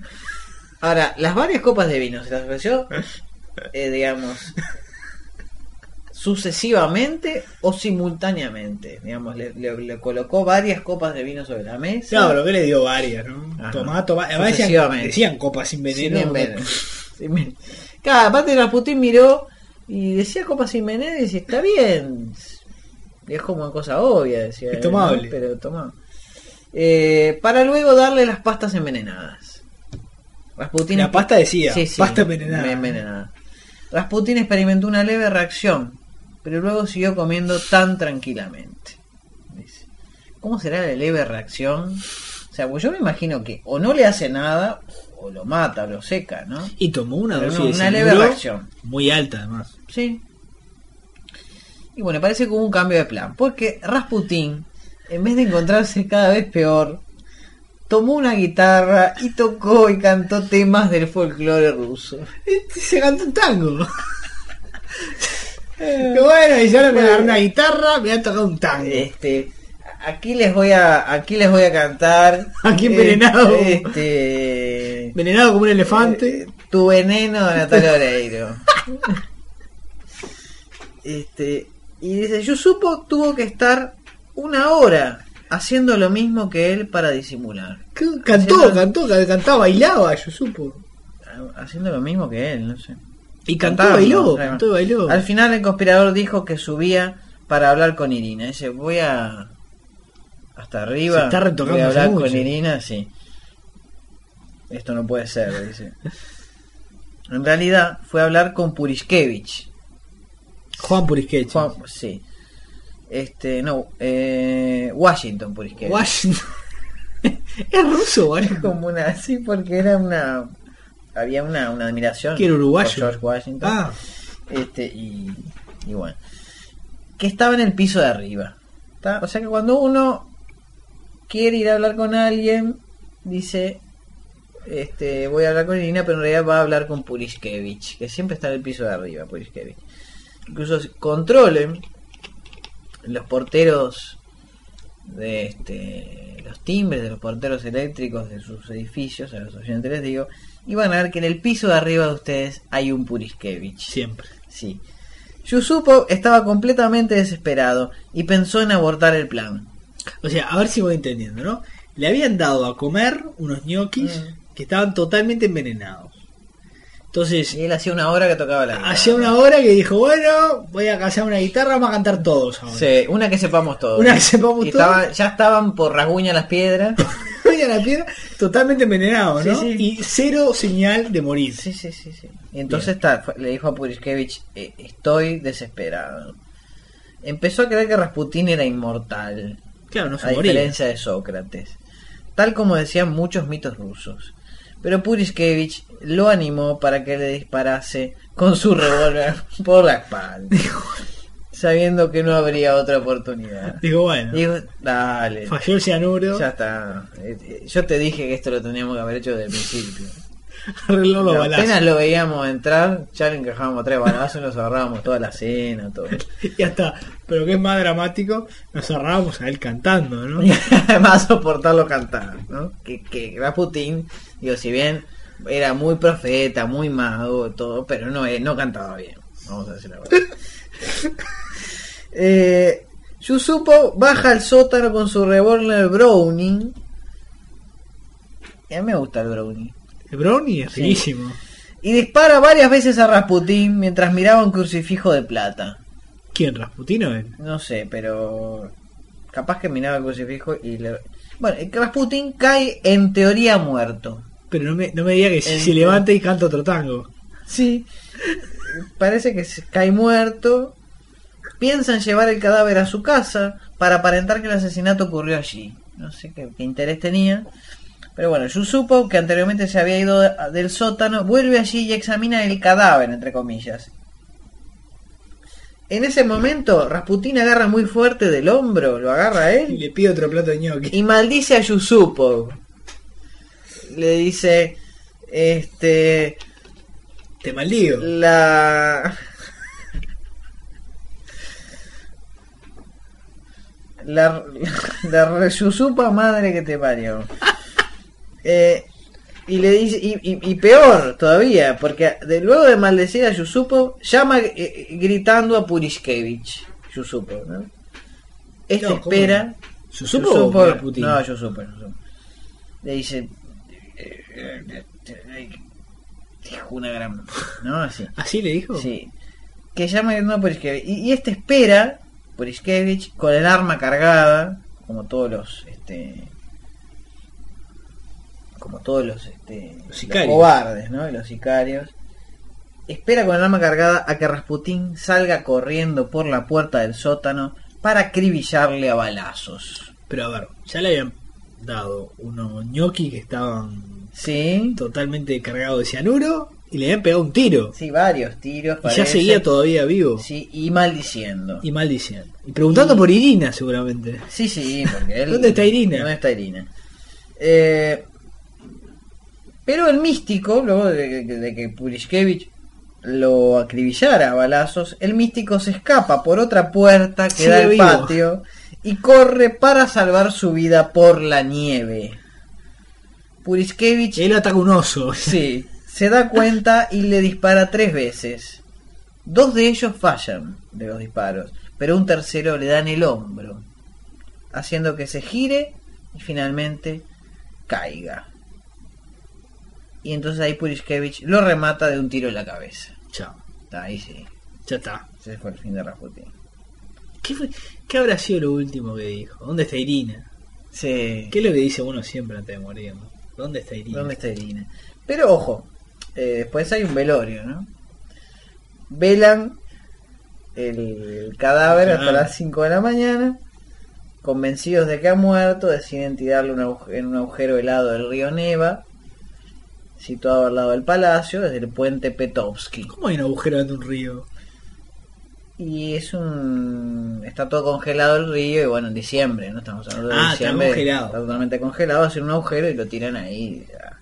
Ahora, las varias copas de vino se las ofreció, eh, digamos, sucesivamente o simultáneamente. Digamos, le, le- le colocó varias copas de vino sobre la mesa. Claro, lo que le dio varias, ¿no? Ajá. Tomá, tomá. Además decían, Sucesivamente. decían copas sin veneno. Sin veneno. Sin veneno. Claro, aparte Rasputín miró y decía copas sin veneno y decía, está bien. Es como una cosa obvia, decía. Es él, tomable. ¿no? Pero toma. Eh, para luego darle las pastas envenenadas. Rasputín La pasta decía, Sí, sí, pasta envenenada. envenenada. Rasputín experimentó una leve reacción, pero luego siguió comiendo tan tranquilamente. Dice, ¿cómo será la leve reacción? O sea, pues yo me imagino que o no le hace nada o lo mata, o lo seca, ¿no? Y tomó una Pero dosis no, de una leve cianuro reacción. muy alta, además. Sí. Y bueno, parece que hubo un cambio de plan, porque Rasputín, en vez de encontrarse cada vez peor, tomó una guitarra y tocó y cantó temas del folclore ruso. Este se cantó un tango. Qué bueno, y ahora me agarré una guitarra, me han tocado un tango. Este, aquí les voy a, aquí les voy a cantar. Aquí envenenado. Este, Envenenado como un elefante. eh, tu veneno de Natalia Oreiro. Este, y dice, Yusupo tuvo que estar una hora haciendo lo mismo que él para disimular. ¿Qué? Cantó, Haciendo- cantó, cantaba, bailaba, yo supo. Haciendo lo mismo que él, no sé. Y cantó, Cantando, bailó, claro. cantó, bailó. Al final el conspirador dijo que subía para hablar con Irina. Dice, voy a hasta arriba, Se está retocando voy a hablar mucho. con Irina, sí. Esto no puede ser, dice. En realidad fue a hablar con Purishkevich. Juan Puriskevich. Juan, sí. Este, no, eh, Washington Purishkevich. Washington. Es ruso, Washington. Como una, sí, porque era una, había una, una admiración Que era uruguayo. por George Washington. Ah, Este, y, y bueno, que estaba en el piso de arriba. ¿Tá? O sea que cuando uno quiere ir a hablar con alguien, dice, este, voy a hablar con Irina, pero en realidad va a hablar con Purishkevich, que siempre está en el piso de arriba, Purishkevich. Incluso si controlen los porteros de este, los timbres de los porteros eléctricos de sus edificios, a los oyentes les digo, y van a ver que en el piso de arriba de ustedes hay un Purishkevich. siempre. Sí. Yusupov estaba completamente desesperado y pensó en abortar el plan. O sea, a ver si voy entendiendo, ¿no? Le habían dado a comer unos ñoquis Mm. que estaban totalmente envenenados. Entonces, Y él hacía una hora que tocaba la guitarra. hacía una hora que dijo, bueno, voy a callar una guitarra, vamos a cantar todos ahora. Sí, una que sepamos todos. Una que sepamos Y todos. estaba- ya estaban por rasguña las piedras. Oye, la piedra totalmente envenenado, ¿no? Sí, sí. Y cero señal de morir. Sí, sí, sí, sí. Y entonces está, fue- le dijo a Purishkevich, eh, estoy desesperado. Empezó a creer que Rasputín era inmortal, Claro, no se a moría. diferencia de Sócrates, tal como decían muchos mitos rusos. Pero Purishkevich lo animó para que le disparase con su revólver por la espalda, sabiendo que no habría otra oportunidad. Digo, bueno, Digo, dale, falló el cianuro, ya está. Eh, eh, Yo te dije que esto lo teníamos que haber hecho desde el principio. arregló los Pero balazos. apenas lo veíamos entrar, ya le encajábamos tres balazos y nos ahorrábamos toda la cena, todo. Ya está. Pero que es más dramático, nos agarrábamos a él cantando, ¿no? Y además soportarlo cantar, ¿no? Que, que Rasputín, digo, si bien era muy profeta, muy mago, todo, pero no, eh, no cantaba bien. Vamos a decir la verdad. eh, Yusupov baja al sótano con su revólver Browning. Y a mí me gusta el Browning. El brownie es Sí. riquísimo. Y dispara varias veces a Rasputín mientras miraba un crucifijo de plata. ¿Quién? ¿Rasputino él? No sé, pero capaz que miraba el crucifijo y le... Bueno, el Rasputín cae en teoría muerto. Pero no me, no me diga que si El- se levanta y canta otro tango. Sí, parece que se cae muerto. Piensan llevar el cadáver a su casa para aparentar que el asesinato ocurrió allí. No sé qué, qué interés tenía. Pero bueno, Yusupov, que anteriormente se había ido de- del sótano, vuelve allí y examina el cadáver, entre comillas. En ese momento, Rasputín agarra muy fuerte del hombro, lo agarra a Y él le pide otro plato de ñoqui. y maldice a Yusupov. Le dice, este, Te maldigo. la... La, la, la Yusupa madre que te parió. Eh, Y le dice, y, y, y peor todavía, porque de, luego de maldecir a Yusupov, llama eh, gritando a Purishkevich. Yusupov, ¿no? Este No, ¿cómo espera. no? ¿Yusupov o Putin? No, Yusupov. Yusupov. Le dice. eh, eh, eh, Dijo una gran. ¿No? Así. ¿Así le dijo? Sí. Que llama gritando a Purishkevich. Y, y este espera, Purishkevich, con el arma cargada, como todos los. este como todos los, este, Los los sicarios. cobardes, ¿no? Y los sicarios. Espera con el arma cargada a que Rasputín salga corriendo por la puerta del sótano para acribillarle a balazos. Pero a ver, ya le habían dado unos ñoquis que estaban Sí, totalmente cargados de cianuro y le habían pegado un tiro. sí, varios tiros. Y ya parece. seguía todavía vivo. Sí, y maldiciendo. Y maldiciendo. Y preguntando Y- por Irina, seguramente. Sí, sí, porque él... ¿Dónde está Irina? ¿Dónde está Irina? Eh, pero el místico, luego de, de- de que Purishkevich lo acribillara a balazos, el místico se escapa por otra puerta que Sigue da al vivo. patio y corre para salvar su vida por la nieve. Purishkevich Él ataca un oso. sí, se da cuenta y le dispara tres veces. Dos de ellos fallan de los disparos, pero un tercero le da en el hombro, haciendo que se gire y finalmente caiga. Y entonces ahí Purishkevich lo remata de un tiro en la cabeza. Chao. Ahí sí, Ya está. ese fue el fin de Rasputín. ¿Qué, fue, ¿Qué habrá sido lo último que dijo? ¿Dónde está Irina? Sí. ¿Qué es lo que dice uno siempre antes de morir? ¿no? ¿Dónde está Irina? ¿Dónde está Irina? Pero ojo, eh, después hay un velorio, ¿no? Velan el, el cadáver Ah. hasta las cinco de la mañana, convencidos de que ha muerto, deciden tirarlo en un agu- en un agujero helado del río Neva, situado al lado del palacio, desde el puente Petovsky. ¿Cómo hay un agujero dentro de un río? Y es un... está todo congelado el río, y bueno, en diciembre, ¿no? Estamos hablando de Ah, está diciembre. congelado. Está totalmente congelado, hacen un agujero y lo tiran ahí. Ya.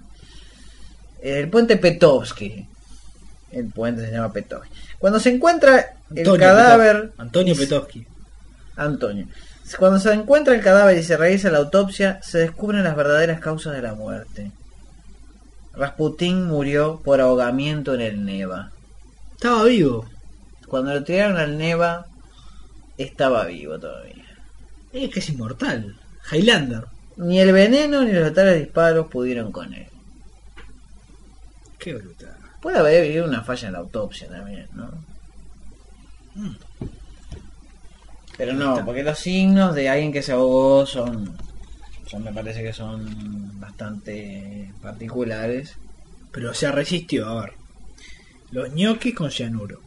El puente Petovsky. El puente se llama Petovsky. Cuando se encuentra el Antonio cadáver... Petov- Antonio y- Petowski. Antonio. Cuando se encuentra el cadáver y se realiza la autopsia, se descubren las verdaderas causas de la muerte. Rasputín murió por ahogamiento en el Neva. Estaba vivo. Cuando lo tiraron al Neva, estaba vivo todavía. Es que es inmortal. Highlander. Ni el veneno ni los letales disparos pudieron con él. Qué brutal. Puede haber habido una falla en la autopsia también, ¿no? Mm. Pero no, porque los signos de alguien que se ahogó son, son me parece que son bastante particulares. Pero se resistió, a ver. Los ñoquis con cianuro.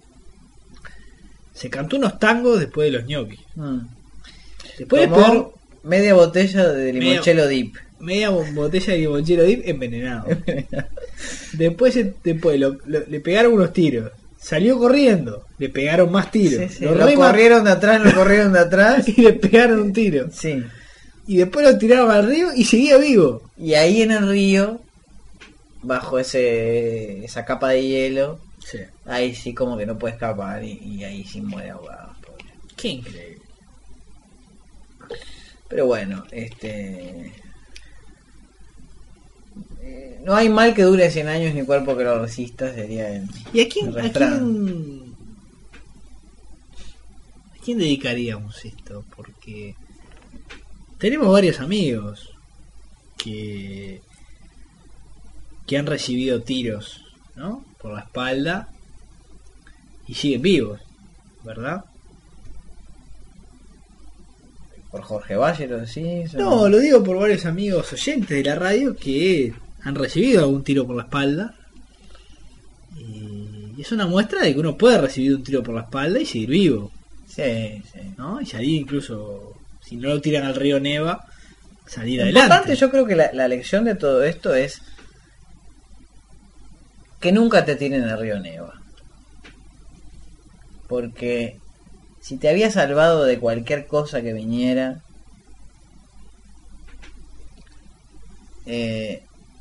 Se cantó unos tangos después de los ñoquis. Mm. Después de Tomó pegar media botella de limoncello dip. media botella de limonchero dip envenenado. Después, se- después lo- lo- le pegaron unos tiros. Salió corriendo. Le pegaron más tiros. Sí, sí, Lo Lo rema- corrieron de atrás, lo corrieron de atrás. y le pegaron un tiro. Sí. Y después lo tiraron al río y seguía vivo. Y ahí en el río, bajo ese esa capa de hielo, Sí. ahí sí como que no puede escapar y, y ahí sí muere ahogado, pobre. Qué increíble. Pero bueno, este eh, no hay mal que dure cien años ni cuerpo que lo resista, sería el, ¿Y a quién, el a refrán. quién, a quién dedicaríamos esto? Porque tenemos varios amigos que que han recibido tiros, ¿no? Por la espalda y siguen vivos, ¿verdad? Por Jorge Valle lo decís. ¿o No, lo digo por varios amigos oyentes de la radio que han recibido algún tiro por la espalda. Y es una muestra de que uno puede recibir un tiro por la espalda y seguir vivo, Sí, sí. ¿no? Y salir incluso, si no lo tiran al río Neva, salir Lo adelante. importante, yo creo que la, la lección de todo esto es que nunca te tiren al río Neva. Porque si te había salvado de cualquier cosa que viniera, eh,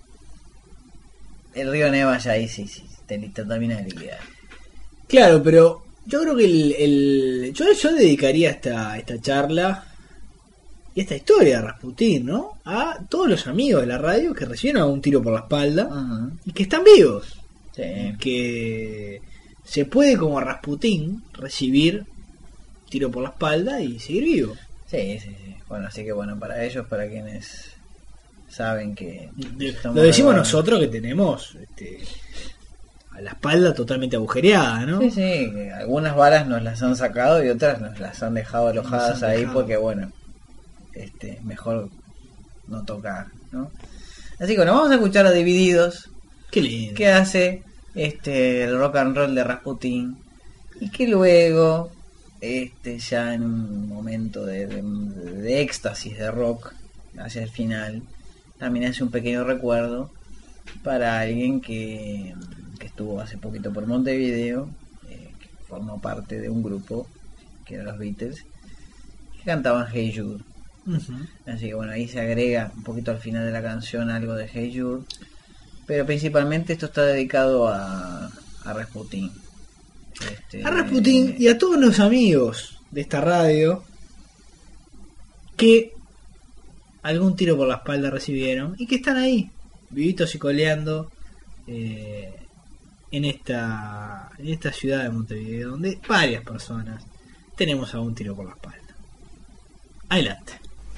el río Neva ya ahí sí, sí te, te termina de liquidar. Claro, pero yo creo que el, el- yo, yo dedicaría esta, esta charla y esta historia de Rasputín, ¿no? A todos los amigos de la radio que recibieron un tiro por la espalda Ajá. y que están vivos. Sí. Que se puede, como Rasputín, recibir tiro por la espalda y seguir vivo. Sí, sí, sí. Bueno, así que bueno, para ellos, para quienes saben que... De- estamos Lo decimos grabando. nosotros que tenemos este, a la espalda totalmente agujereada, ¿no? Sí, sí, que algunas balas nos las han sacado y otras nos las han dejado alojadas Nos han ahí dejado. porque bueno, este, mejor no tocar, ¿no? Así que bueno, vamos a escuchar a Divididos, Qué lindo. que hace este el rock and roll de Rasputín y que luego este ya en un momento de, de, de éxtasis de rock hacia el final también hace un pequeño recuerdo para alguien que, que estuvo hace poquito por Montevideo, eh, que formó parte de un grupo que eran los Beatles, que cantaban Hey Jude. Ujú. Así que bueno, ahí se agrega un poquito al final de la canción algo de Hey Jude, pero principalmente esto está dedicado a, a Rasputín. Este, A Rasputín y a todos los amigos de esta radio que algún tiro por la espalda recibieron y que están ahí, vivitos y coleando eh, en esta en esta ciudad de Montevideo, donde varias personas tenemos algún tiro por la espalda. Adelante.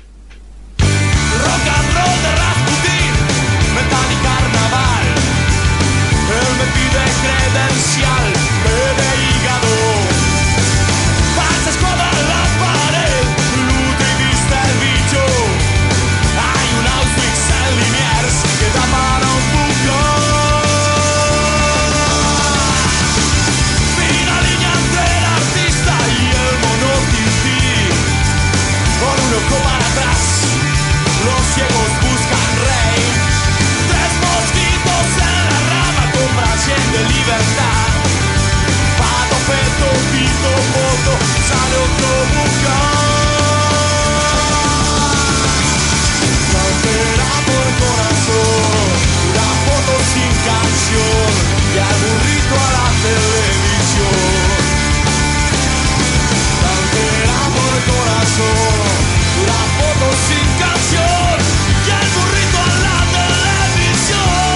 Rock and roll de Rasputín, metal y carnaval. Él me pide credencial, pide hígado. Pasa escoba en la pared, luta y viste el bicho. Hay un Auschwitz en Liniers que da para un bucón. Fina línea entre el artista y el monotití. Con un ojo para atrás, los ciegos buscan rey. Tres mosquitos en la rama compran cien de libertad. Pato, peto, pito, foto, sale otro bucán. Cantera por corazón, una foto sin canción y al burrito a la televisión. Cantera por corazón, una foto sin canción y el burrito a la televisión.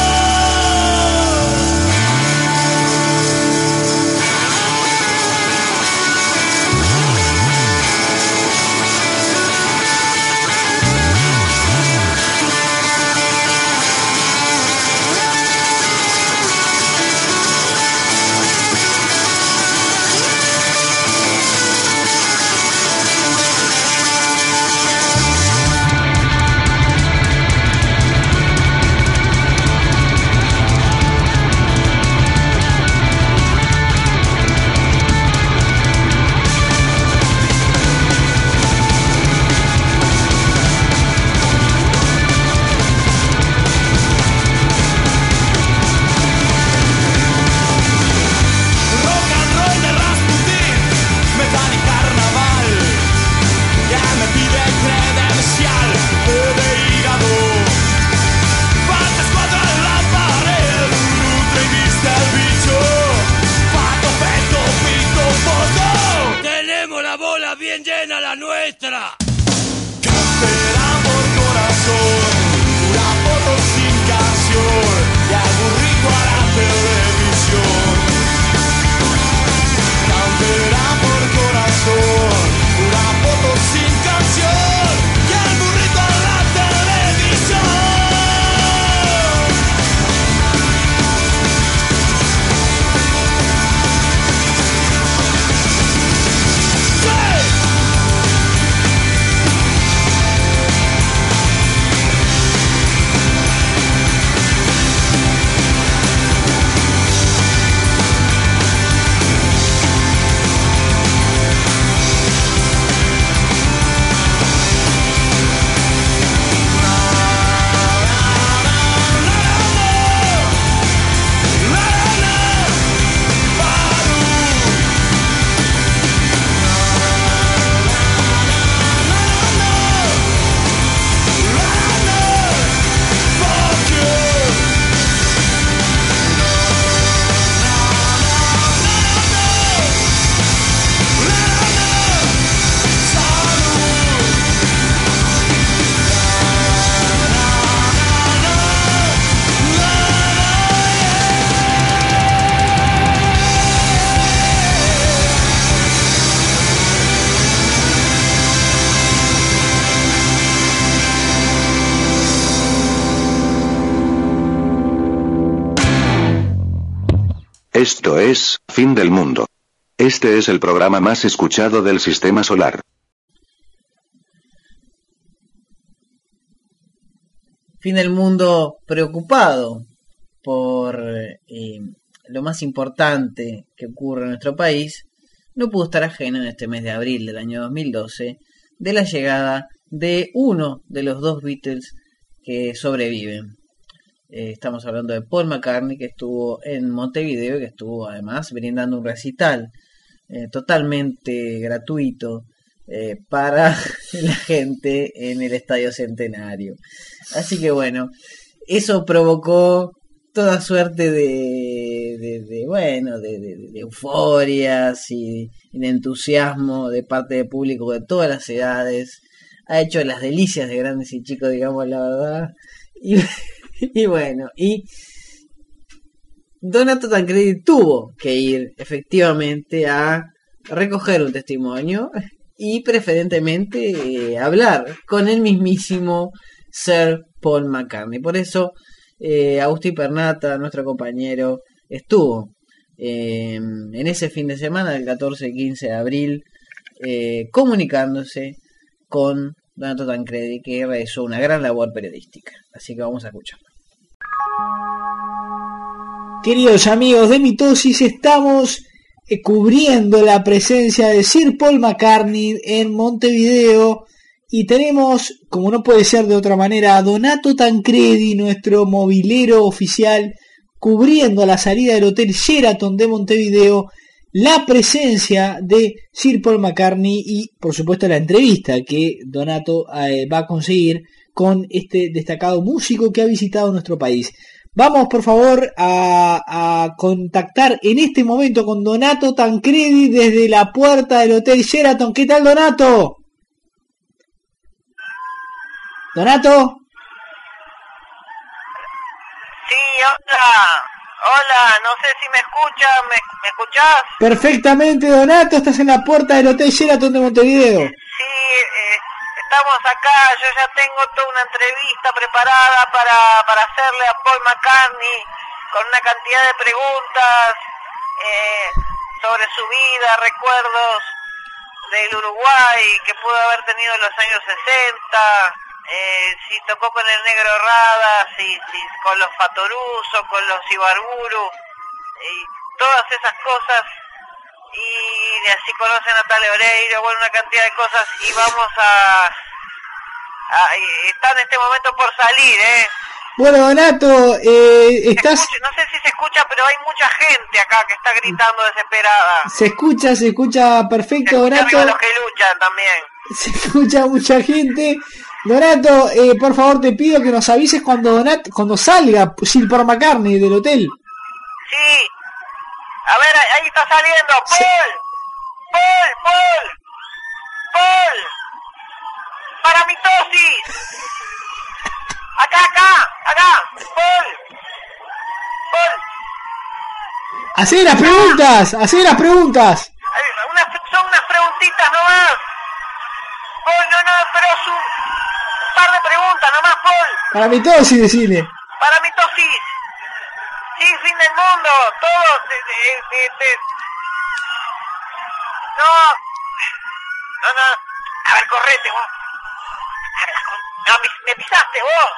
Rock and roll de Rasputín, metal y carnaval. Ya me pide credencial, pide hígado. Falta escuadra en la pared, nutre y viste el bicho. Pato, peto, pito, foto. Tenemos la bola bien llena, la nuestra. Cantera por corazón, una foto sin canción y al burrito a la televisión. Cantera por corazón, una foto sin canción y el burrito a la televisión. ¡Sí! Esto es, Fin del Mundo. Este es el programa más escuchado del sistema solar. Fin del Mundo, preocupado por eh, lo más importante que ocurre en nuestro país, no pudo estar ajeno en este mes de abril del año dos mil doce de la llegada de uno de los dos Beatles que sobreviven. Eh, estamos hablando de Paul McCartney, que estuvo en Montevideo y que estuvo además brindando un recital eh, totalmente gratuito eh, para la gente en el Estadio Centenario. Así que bueno, eso provocó toda suerte de, de, de bueno, de, de, de euforias y de entusiasmo de parte del público de todas las edades. Ha hecho las delicias de grandes y chicos, digamos la verdad. Y, y bueno, y Donato Tancredi tuvo que ir efectivamente a recoger un testimonio y preferentemente eh, hablar con el mismísimo Sir Paul McCartney. Por eso eh, Agustín Pernata, nuestro compañero, estuvo eh, en ese fin de semana del catorce y quince de abril eh, comunicándose con Donato Tancredi, que realizó una gran labor periodística. Así que vamos a escucharlo. Queridos amigos de Mitosis, estamos eh, cubriendo la presencia de Sir Paul McCartney en Montevideo y tenemos, como no puede ser de otra manera, a Donato Tancredi, nuestro movilero oficial, cubriendo a la salida del Hotel Sheraton de Montevideo la presencia de Sir Paul McCartney y, por supuesto, la entrevista que Donato eh, va a conseguir con este destacado músico que ha visitado nuestro país. Vamos, por favor, a, a contactar en este momento con Donato Tancredi desde la puerta del Hotel Sheraton. ¿Qué tal, Donato? ¿Donato? Sí, hola. Hola, no sé si me escuchas, ¿me, me escuchás? Perfectamente, Donato, estás en la puerta del Hotel Sheraton de Montevideo. Sí, eh, estamos acá, yo ya tengo toda una entrevista preparada para, para hacerle a Paul McCartney con una cantidad de preguntas eh, sobre su vida, recuerdos del Uruguay que pudo haber tenido en los años sesenta. Eh, si tocó con el Negro Rada, si, si con los Fatoruso, con los Ibarburu, y todas esas cosas, y así conoce a Natalia Oreiro, bueno, una cantidad de cosas, y vamos a, a está en este momento por salir, eh. Bueno, Donato, eh, estás... Escucha, no sé si se escucha, pero hay mucha gente acá que está gritando desesperada. Se escucha, se escucha perfecto, se escucha Donato. Los que luchan también. Se escucha mucha gente. Donato, eh, por favor te pido que nos avises cuando Donato, cuando salga Sir Paul McCartney del hotel. Sí. A ver, ahí está saliendo. Paul. Sí. Paul, Paul. Paul. Para mitosis. Acá, acá, acá. Paul. Paul. Hacé las preguntas, hacé las preguntas. Unas, son unas preguntitas nomás. Paul, no, no, pero es un par de preguntas nomás, Paul. Para mitosis, decile. Para mitosis. Sí, fin del mundo. Todo. De, de, de, de. No. No, no. A ver, correte, vos. No, me, me pisaste, vos.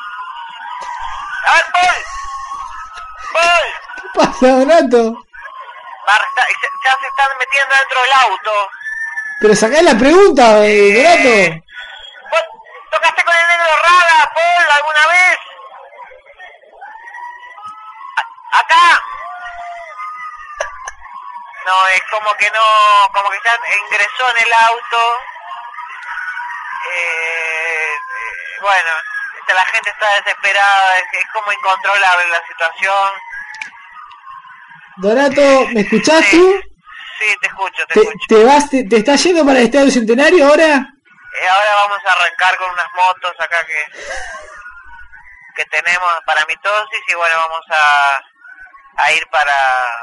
A ver, Paul. Paul. ¿Qué pasa, Donato? Ya, ya se están metiendo dentro del auto. Pero sacá la pregunta, eh, Donato. ¿Vos tocaste con el Negro Rada, Paul, alguna vez? A- acá. No, es como que no, como que ya ingresó en el auto. Eh, eh, bueno, la gente está desesperada, es, es como incontrolable la situación. Donato, ¿me escuchás sí, tú? Sí, te escucho, te, ¿Te, escucho. te vas, te, te estás yendo para el Estadio Centenario ahora? Eh, ahora vamos a arrancar con unas motos acá que que tenemos para mitosis y bueno, vamos a, a ir para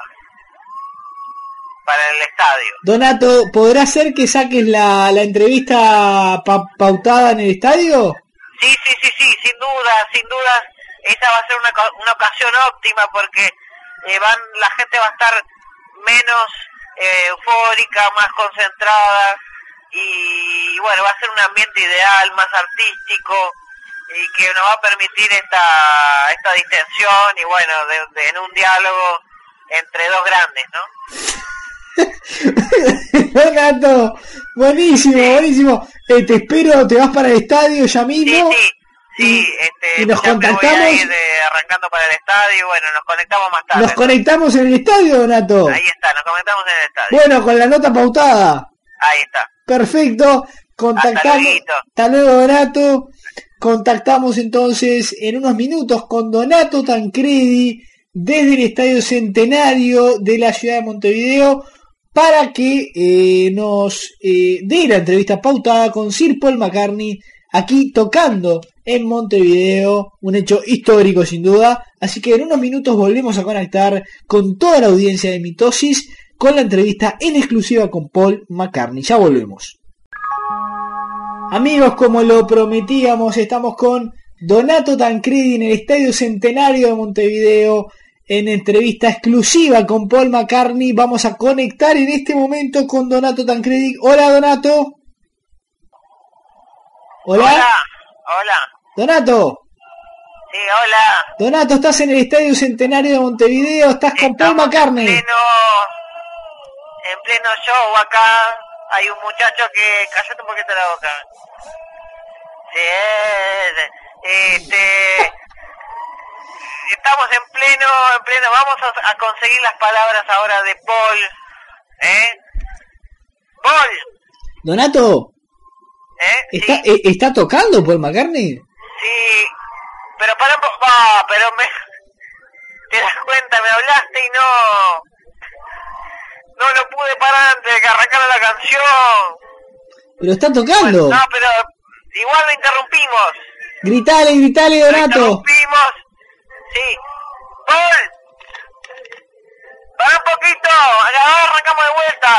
para el estadio. Donato, ¿podrá ser que saques la, la entrevista pa, pautada en el estadio? Sí, sí, sí, sí, sin duda, sin duda. Esa va a ser una, una ocasión óptima porque eh, van, la gente va a estar menos eh, eufórica, más concentrada, y bueno, va a ser un ambiente ideal, más artístico, y que nos va a permitir esta esta distensión y bueno, de, de, en un diálogo entre dos grandes, ¿no? Donato, buenísimo, sí. buenísimo. Eh, te espero, te vas para el estadio ya mismo. Sí, sí, sí. Y, este, y nos ya contactamos. Me voy a ir de, arrancando para el estadio y bueno, nos conectamos más tarde. Nos conectamos en el estadio, Donato. Ahí está, nos conectamos en el estadio. Bueno, con la nota pautada. Ahí está. Perfecto, contactamos. Hasta, Hasta luego, Donato. Contactamos entonces en unos minutos con Donato Tancredi desde el Estadio Centenario de la ciudad de Montevideo para que eh, nos eh, dé la entrevista pautada con Sir Paul McCartney aquí tocando en Montevideo, un hecho histórico sin duda. Así que en unos minutos volvemos a conectar con toda la audiencia de Mitosis con la entrevista en exclusiva con Paul McCartney. Ya volvemos. Amigos, como lo prometíamos, estamos con Donato Tancredi en el Estadio Centenario de Montevideo en entrevista exclusiva con Paul McCartney. Vamos a conectar en este momento con Donato Tancredi. Hola, Donato. Hola. Hola. Hola. Donato. Sí, hola. Donato, estás en el Estadio Centenario de Montevideo, estás con Paul McCartney. En pleno, en pleno show acá. Hay un muchacho que... Cállate un poquito la boca. Sí, este... Estamos en pleno, en pleno... Vamos a, a conseguir las palabras ahora de Paul. ¿Eh? Paul. Donato. ¿Eh? ¿Está, sí. eh, ¿Está tocando Paul McCartney? Sí. Pero para un poco... Oh, pero me... Te das cuenta, me hablaste y no... No lo pude parar antes de que arrancara la canción. Pero está tocando. Bueno, no, pero igual lo interrumpimos. Gritale, gritale, Donato. Lo interrumpimos. Sí. Paul. Para un poquito. Ahora arrancamos de vuelta.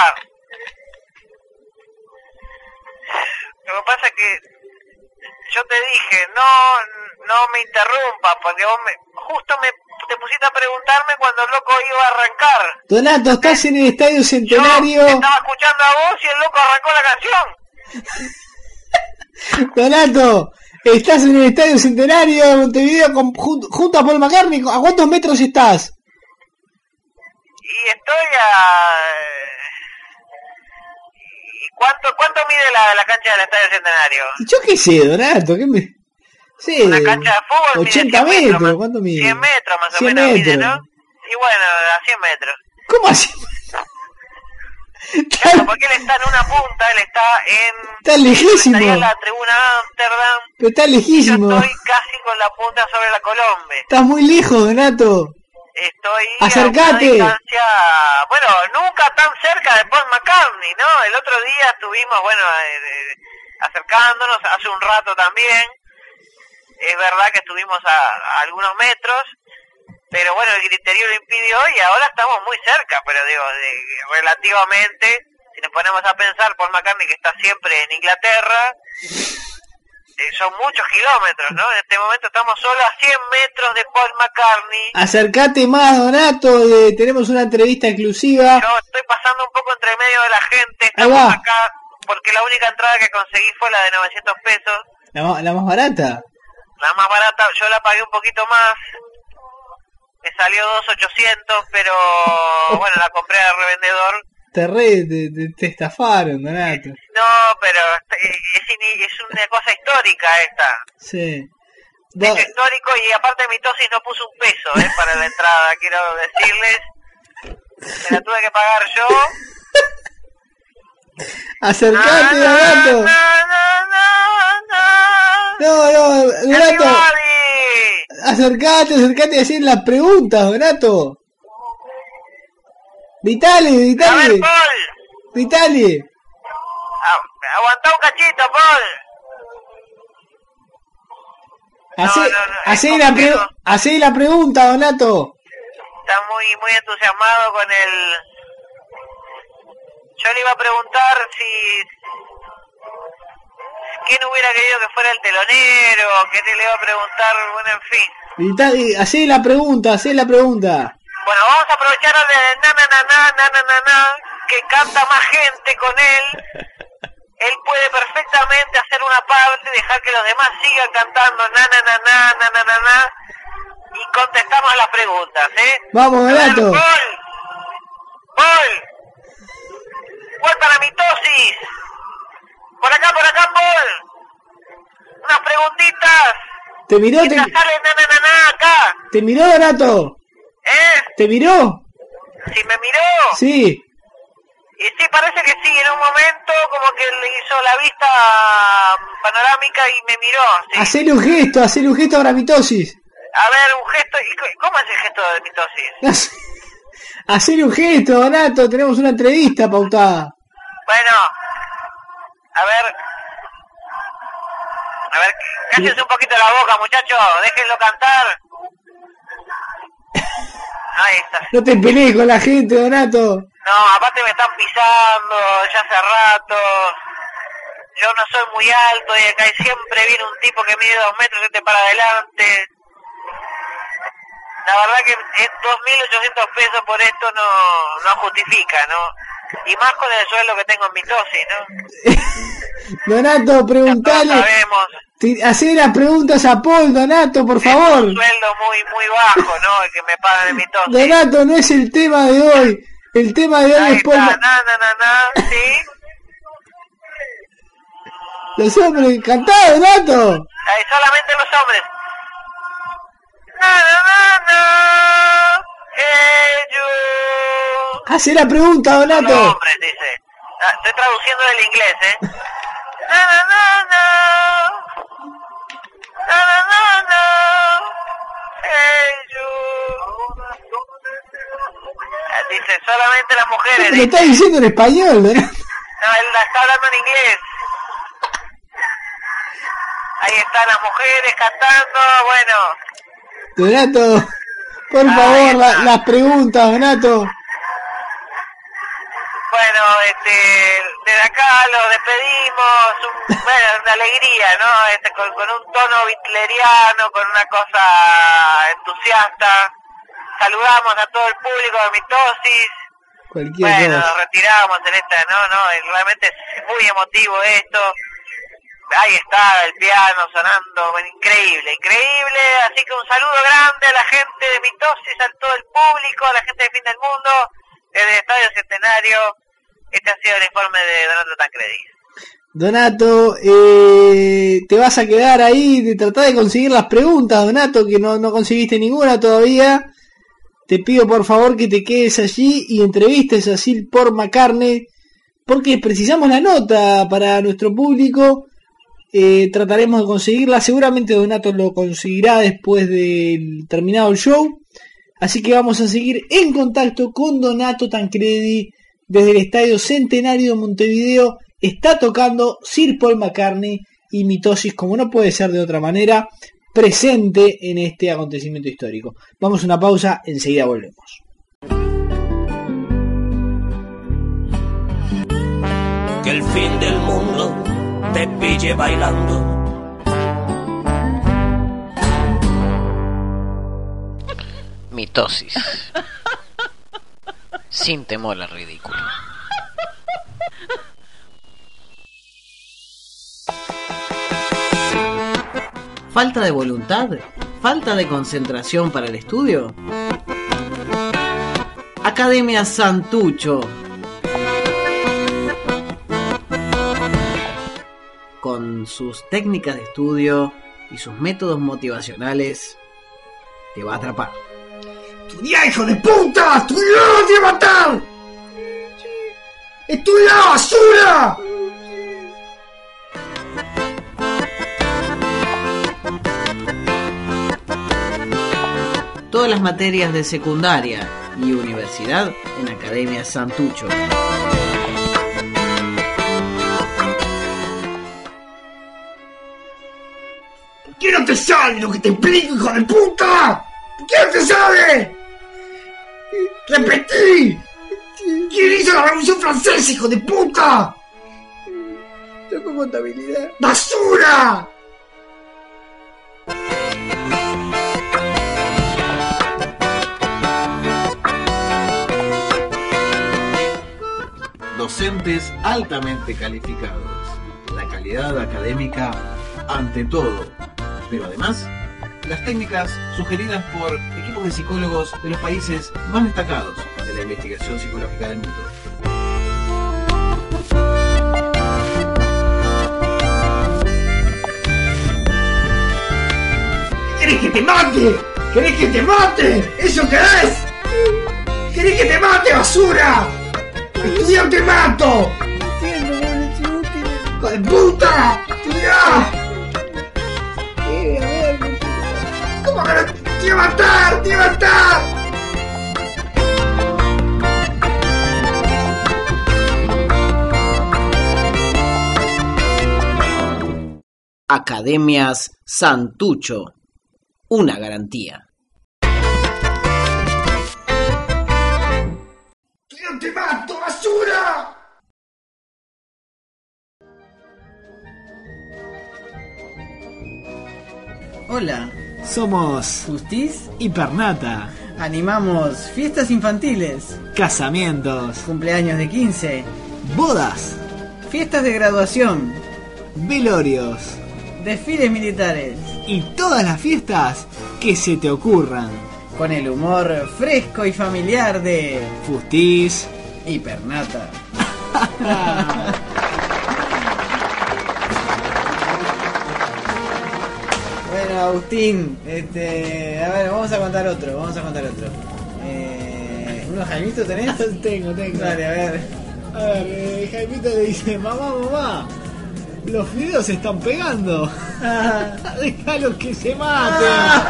Lo que pasa es que yo te dije, no no me interrumpas, porque vos me, justo me te pusiste a preguntarme cuando el loco iba a arrancar. Donato, estás en el Estadio Centenario. Yo te estaba escuchando a vos y el loco arrancó la canción. Donato, estás en el Estadio Centenario de Montevideo con, junto, junto a Paul McCartney. ¿A cuántos metros estás? Y estoy a... ¿Y cuánto cuánto mide la, la cancha del Estadio Centenario? Yo qué sé, Donato, ¿qué me... Sí, una cancha de fútbol ochenta mide metros, metros, ¿cuánto mide? cien metros más o cien menos metros. mide, ¿no? Y bueno, a cien metros. ¿Cómo así? Claro, porque él está en una punta, él está en... Está lejísimo. Estaría en la tribuna Amsterdam. Pero está lejísimo. Yo estoy casi con la punta sobre la Colombe. Estás muy lejos, Donato. Estoy Acercate. a una distancia, bueno, nunca tan cerca de Paul McCartney, ¿no? El otro día estuvimos, bueno, eh, acercándonos, hace un rato también. Es verdad que estuvimos a, a algunos metros, pero bueno, el griterío lo impidió y ahora estamos muy cerca, pero digo, de, relativamente, si nos ponemos a pensar, Paul McCartney que está siempre en Inglaterra, eh, son muchos kilómetros, ¿no? En este momento estamos solo a cien metros de Paul McCartney. Acércate más, Donato, de, tenemos una entrevista exclusiva. Yo estoy pasando un poco entre medio de la gente, estamos acá, porque la única entrada que conseguí fue la de novecientos pesos. ¿La, la más barata? La más barata, yo la pagué un poquito más, me salió dos ochocientos, pero bueno, la compré al revendedor. Te re, te, te, te estafaron, Donato. No, pero es, es una cosa histórica esta. Sí. Es no. histórico y aparte Mitosis no puso un peso eh, para la entrada, quiero decirles. Me la tuve que pagar yo. Acercate, no, Donato. No, no, no, no. No, no, Donato. Acercate, acercate a hacer las preguntas, Donato. Vitale, Vitale. A ver, Paul. Vitale. Aguantá un cachito, Paul. Hacé, no, no, no, hacé, la pre hacé la pregunta, Donato. Está muy, muy entusiasmado con el... Yo le iba a preguntar si... ¿Quién hubiera querido que fuera el telonero? ¿Qué te le iba a preguntar? Bueno, en fin. Vitale, hacé la pregunta, hacé la pregunta. Bueno, vamos a aprovechar de na na na na na na na na, que canta más gente con él. Él puede perfectamente hacer una parte y dejar que los demás sigan cantando na na na na na na na na y contestamos las preguntas, ¿eh? Vamos, Donato. Gol. Gol. Gol para mitosis. Por acá, por acá, Paul. Unas preguntitas. ¿Te miró? Te, sale na na na na acá. ¿Te miró, Donato? ¿Eh? ¿Te miró? ¿Sí me miró? Sí. Y sí, parece que sí, en un momento como que le hizo la vista panorámica y me miró. Sí. Hacele un gesto, hacele un gesto a mitosis. A ver, un gesto. ¿Cómo es el gesto de mitosis? Hacele un gesto, Donato, tenemos una entrevista pautada. Bueno, a ver. A ver, cállense un poquito la boca, muchachos, déjenlo cantar. Ahí está. No te pelees con la gente, Donato. No, aparte me están pisando ya hace rato. Yo no soy muy alto y acá siempre viene un tipo que mide dos metros y te para adelante. La verdad que dos mil ochocientos pesos por esto no, no justifica, ¿no? Y más con el sueldo que tengo en mitosis, ¿no? Donato, preguntale. No sabemos. Hacer las preguntas a Paul, Donato, por favor. Es un sueldo muy muy bajo, ¿no? El que me pagan en mitosis. Donato, no es el tema de hoy. El tema de hoy Ahí es Paul. está, na, na, na, na, ¿sí? Los hombres, cantá, Donato. Ahí solamente los hombres. Na, na, na, na, hey, you. Hace la pregunta, Donato. Los hombres, dice. Ah, estoy traduciendo del inglés, ¿eh? Na, na, na, na. Na, na, na, na. Hey, you. Ah, dice, solamente las mujeres. Lo está diciendo en español, Donato. No, él la está hablando en inglés. Ahí están las mujeres cantando, bueno. Donato, por Ahí favor, la, está. las preguntas, Donato. Bueno, este, desde acá los despedimos, un, bueno, una alegría, ¿no? Este, con, con un tono bitleriano, con una cosa entusiasta. Saludamos a todo el público de mitosis. Cualquier Bueno, cosa. nos retiramos en esta, no, no, realmente es muy emotivo esto. Ahí está el piano sonando, bueno, increíble, increíble. Así que un saludo grande a la gente de mitosis, a todo el público, a la gente de Fin del Mundo, desde el Estadio Centenario. Este ha sido el informe de Donato Tancredi. Donato, eh, te vas a quedar ahí de tratar de conseguir las preguntas, Donato, que no, no conseguiste ninguna todavía. Te pido por favor que te quedes allí y entrevistes a Sir Paul McCartney, porque precisamos la nota para nuestro público. Eh, trataremos de conseguirla, seguramente Donato lo conseguirá después del terminado el show. Así que vamos a seguir en contacto con Donato Tancredi desde el Estadio Centenario de Montevideo. Está tocando Sir Paul McCartney y mitosis, como no puede ser de otra manera, presente en este acontecimiento histórico. Vamos a una pausa, enseguida volvemos. Que el fin del mundo te pille bailando. Mitosis. Sin temor al ridículo. ¿Falta de voluntad? ¿Falta de concentración para el estudio? Academia Santucho. Con sus técnicas de estudio y sus métodos motivacionales, te va a atrapar. ¡Estudia, hijo de puta! ¡Estudia, te voy a matar! ¡Estudia, basura! Todas las materias de secundaria y universidad en Academia Santucho. ¿Por qué no te sale lo que te explico, hijo de puta? ¿Por qué no te sale? ¡Repetí! ¿Quién hizo la Revolución Francesa, hijo de puta? Toco contabilidad. ¡Basura! docentes altamente calificados. La calidad académica ante todo, pero además las técnicas sugeridas por equipos de psicólogos de los países más destacados de la investigación psicológica del mundo. ¿Querés que te mate? ¿Querés que te mate? ¿Eso querés? ¿Querés que te mate, basura? ¡Estudiante mato! ¡Hijo de puta! ¡Mirá! ¿Cómo que no? ¡Te iba a matar! ¡Te iba a matar! Academias Santucho. Una garantía. ¡Yo te mato, basura! Hola, Somos Justiz. y Pernata. Animamos fiestas infantiles, Casamientos, cumpleaños de quince, bodas, fiestas de graduación, velorios desfiles militares, y todas las fiestas que se te ocurran. con el humor fresco y familiar de Justiz y Pernata. Bueno, Agustín, este, a ver, vamos a contar otro, vamos a contar otro. Eh, ¿Unos Jaimitos tenés? tengo, tengo. Dale, a ver. A ver, eh, Jaimito le dice, mamá, mamá, los fideos se están pegando. Déjalos que se maten.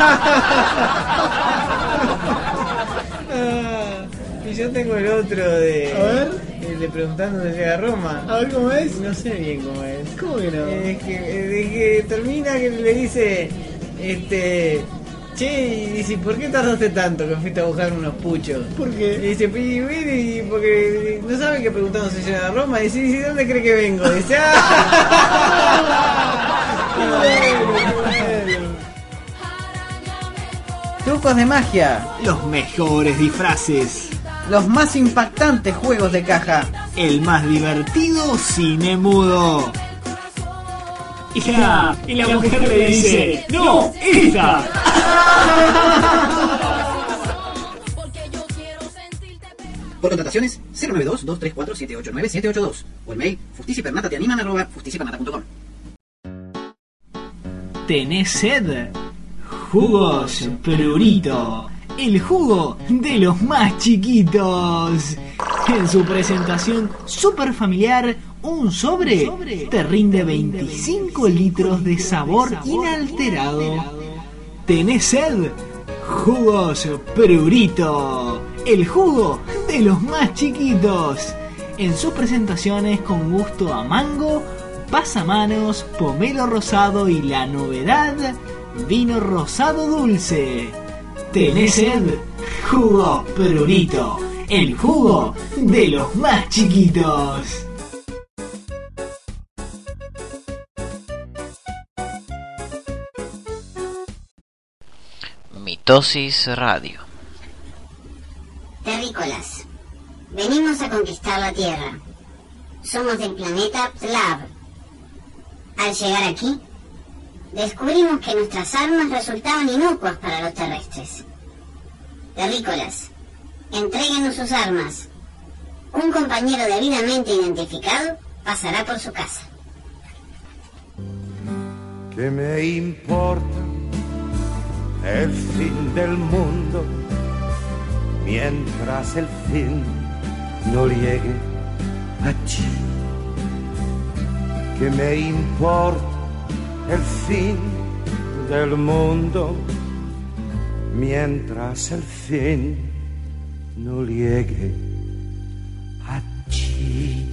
Ah, y yo tengo el otro de... A ver. El de preguntando dónde llega Roma. A ver cómo es. No sé bien cómo es. ¿Cómo que no? Es que, de que termina que le dice, este, che, y dice, ¿por qué tardaste tanto que fuiste a buscar unos puchos? ¿Por qué? Y dice, y, y, y porque no sabe que preguntando si llega a Roma. Y dice, ¿y dónde cree que vengo? Dice, trucos de magia, Los mejores disfraces, los más impactantes juegos de caja, el más divertido cine mudo. Y la, y la mujer le dice, ¡no, esta! Por contrataciones, cero nueve dos, dos tres cuatro, siete ocho nueve, siete ocho dos. O el mail, justiciapernata te animan arroba justiciapernata punto com. ¿Tenés sed? Jugos Prurito, el jugo de los más chiquitos. En su presentación super familiar, un sobre te rinde veinticinco litros de sabor inalterado. ¿Tenés sed? Jugos Prurito, el jugo de los más chiquitos. En sus presentaciones con gusto a mango, pasamanos, pomelo rosado y la novedad, vino rosado dulce. ¿Tenés sed? Jugo Prurito, el jugo de los más chiquitos. Mitosis Radio. Terrícolas. Venimos a conquistar la Tierra. Somos del planeta Tlav. Al llegar aquí, descubrimos que nuestras armas resultaban inocuas para los terrestres. Terrícolas, entréguenos sus armas. Un compañero debidamente identificado pasará por su casa. ¿Qué me importa el fin del mundo mientras el fin no llegue allí? ¿Qué me importa el fin del mundo mientras el fin no llegue allí?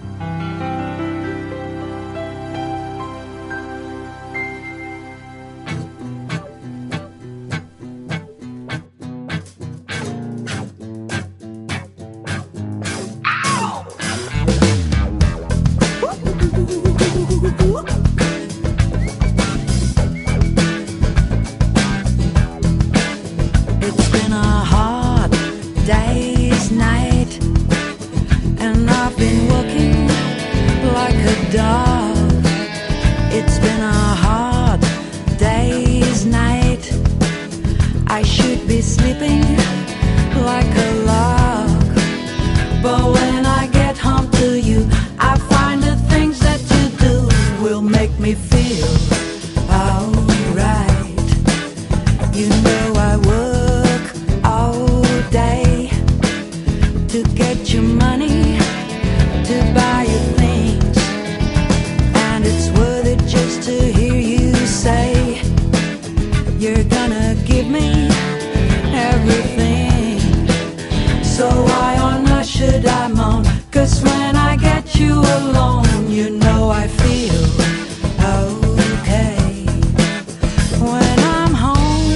Been a hard day's night, and I've been working dog. It's been a hard day's night. I should be sleeping like a log, but when I get home to you, I find the things that you do will make me feel alright. You know I work all day to get your money, to buy you things, and it's worth it just to hear you say you're gonna give me everything. So why on earth should I moan? 'Cause when I get you alone, you know I feel okay. When I'm home,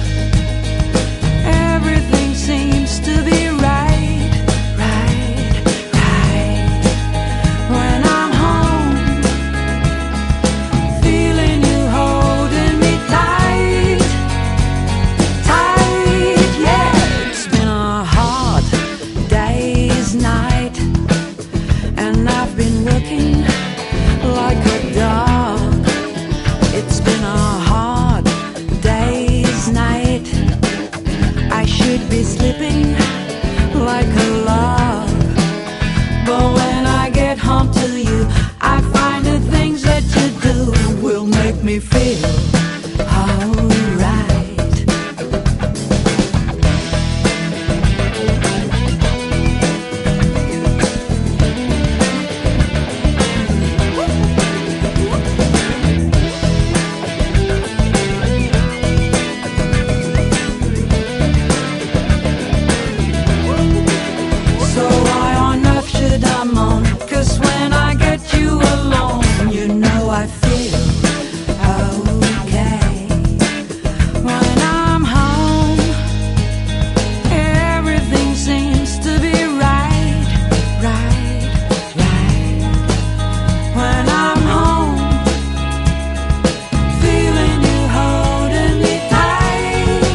everything seems to be right, right, right. When I'm home, feeling you holding me tight, tight, yeah. It's been a hard day's night, and I've been working like a dog. It's been a hard day's night. I should be sleeping like a log, but when I get home to you, I find the things that you do will make me feel alright. So why on earth should I moan? 'Cause when I get you alone, you know I feel okay. When I'm home, everything seems to be right, right, right. When I'm home, feeling you holding me tight,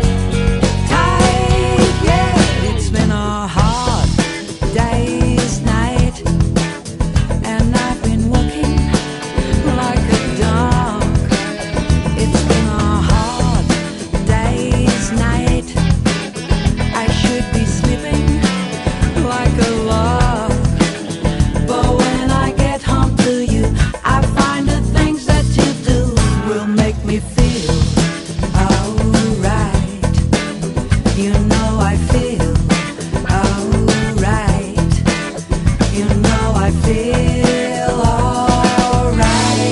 tight, yeah. It's been a hard day's night, and I've been working like a dog. It's been a hard day's night. I should be sleeping like a log, but when I get home to you, I find the things that you do will make me feel alright. You know I feel alright. You know I feel alright.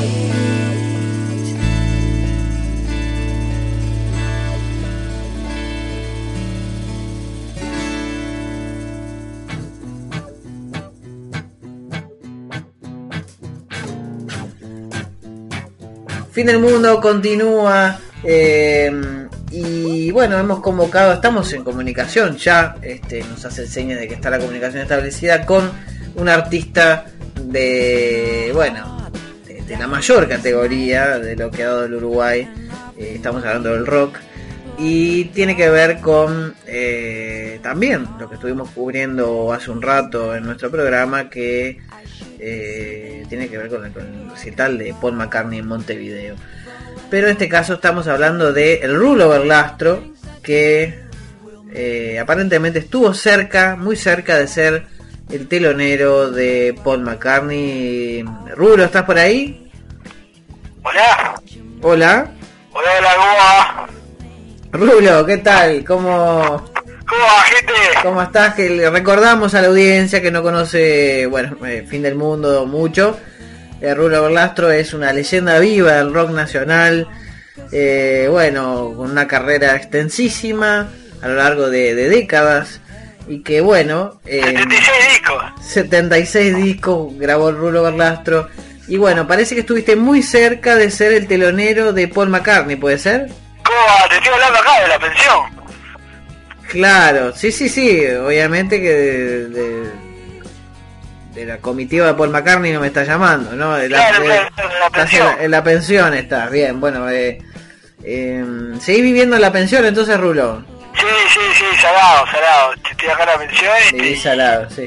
Fin del Mundo continúa, eh, y bueno, hemos convocado, estamos en comunicación ya, este, nos hace señas de que está la comunicación establecida con un artista de, bueno, de, de la mayor categoría de lo que ha dado el Uruguay. Eh, estamos hablando del rock, y tiene que ver con eh, también lo que estuvimos cubriendo hace un rato en nuestro programa, que eh, tiene que ver con el, con el recital de Paul McCartney en Montevideo. Pero en este caso estamos hablando de el Rulo Berlastro, que eh, aparentemente estuvo cerca, muy cerca de ser el telonero de Paul McCartney. Rulo, ¿estás por ahí? Hola. Hola. Hola, hola, ¿cómo va? Rulo, ¿qué tal? ¿Cómo, ¿Cómo va, gente? ¿Cómo estás? Que le recordamos a la audiencia que no conoce, bueno, eh, Fin del Mundo mucho. Eh, Rulo Berlastro es una leyenda viva del rock nacional. Eh, bueno, con una carrera extensísima a lo largo de, de décadas. Y que bueno... Eh, setenta y seis discos. setenta y seis discos grabó el Rulo Berlastro. Y bueno, parece que estuviste muy cerca de ser el telonero de Paul McCartney, ¿puede ser? ¿Cómo va? Te estoy hablando acá de la pensión. Claro, sí, sí, sí, obviamente que de, de, de la comitiva de Paul McCartney no me está llamando, ¿no? De la, claro, de, claro, en la pensión. En la, en la pensión estás, bien, bueno, eh, eh, ¿seguís viviendo en la pensión entonces, Rulo? Sí, sí, sí, salado, salado. Estoy acá en la pensión y, Vivís salado, sí.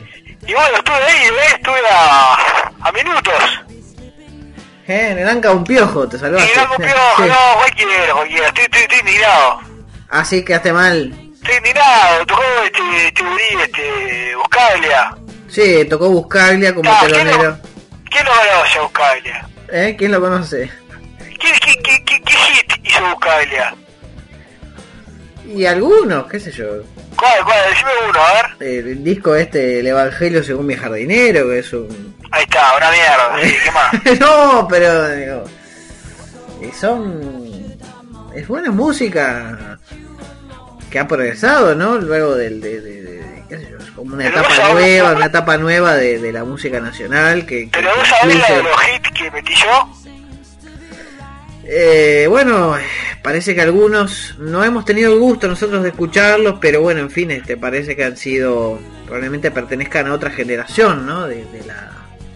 Y bueno, estuve ahí, ¿ves? Estuve a, a minutos. Eh, en el Anca un piojo, te salvaste. En el Anca un piojo, Sí. no, cualquiera, cualquiera. Estoy, estoy, estoy indignado. Ah, sí, quedaste mal. Estoy indignado. Tocó este, este gurí, este, Buscaglia. Sí, tocó Buscaglia como Ah, telonero. ¿Quién lo conoce a Buscaglia? ¿Eh? ¿Quién lo conoce? ¿Qué, qué, qué, qué, qué hit hizo Buscaglia? Y algunos, qué sé yo. ¿Cuál, cuál? Decime uno, a ver. El disco este, El Evangelio según mi jardinero, que es un... Ahí está, una mierda. Sí, ¿qué más? No, pero digo, y son... Es buena música que ha progresado, ¿no? Luego del... De, de, de- qué sé yo, es como una Pero etapa vos sabés- nueva, una etapa nueva de, de la música nacional que... que Pero vos sabés la incluye- de los hits que metí yo. Eh, bueno, parece que algunos no hemos tenido el gusto nosotros de escucharlos, pero bueno, en fin, este parece que han sido, probablemente pertenezcan a otra generación, ¿no? De, de la...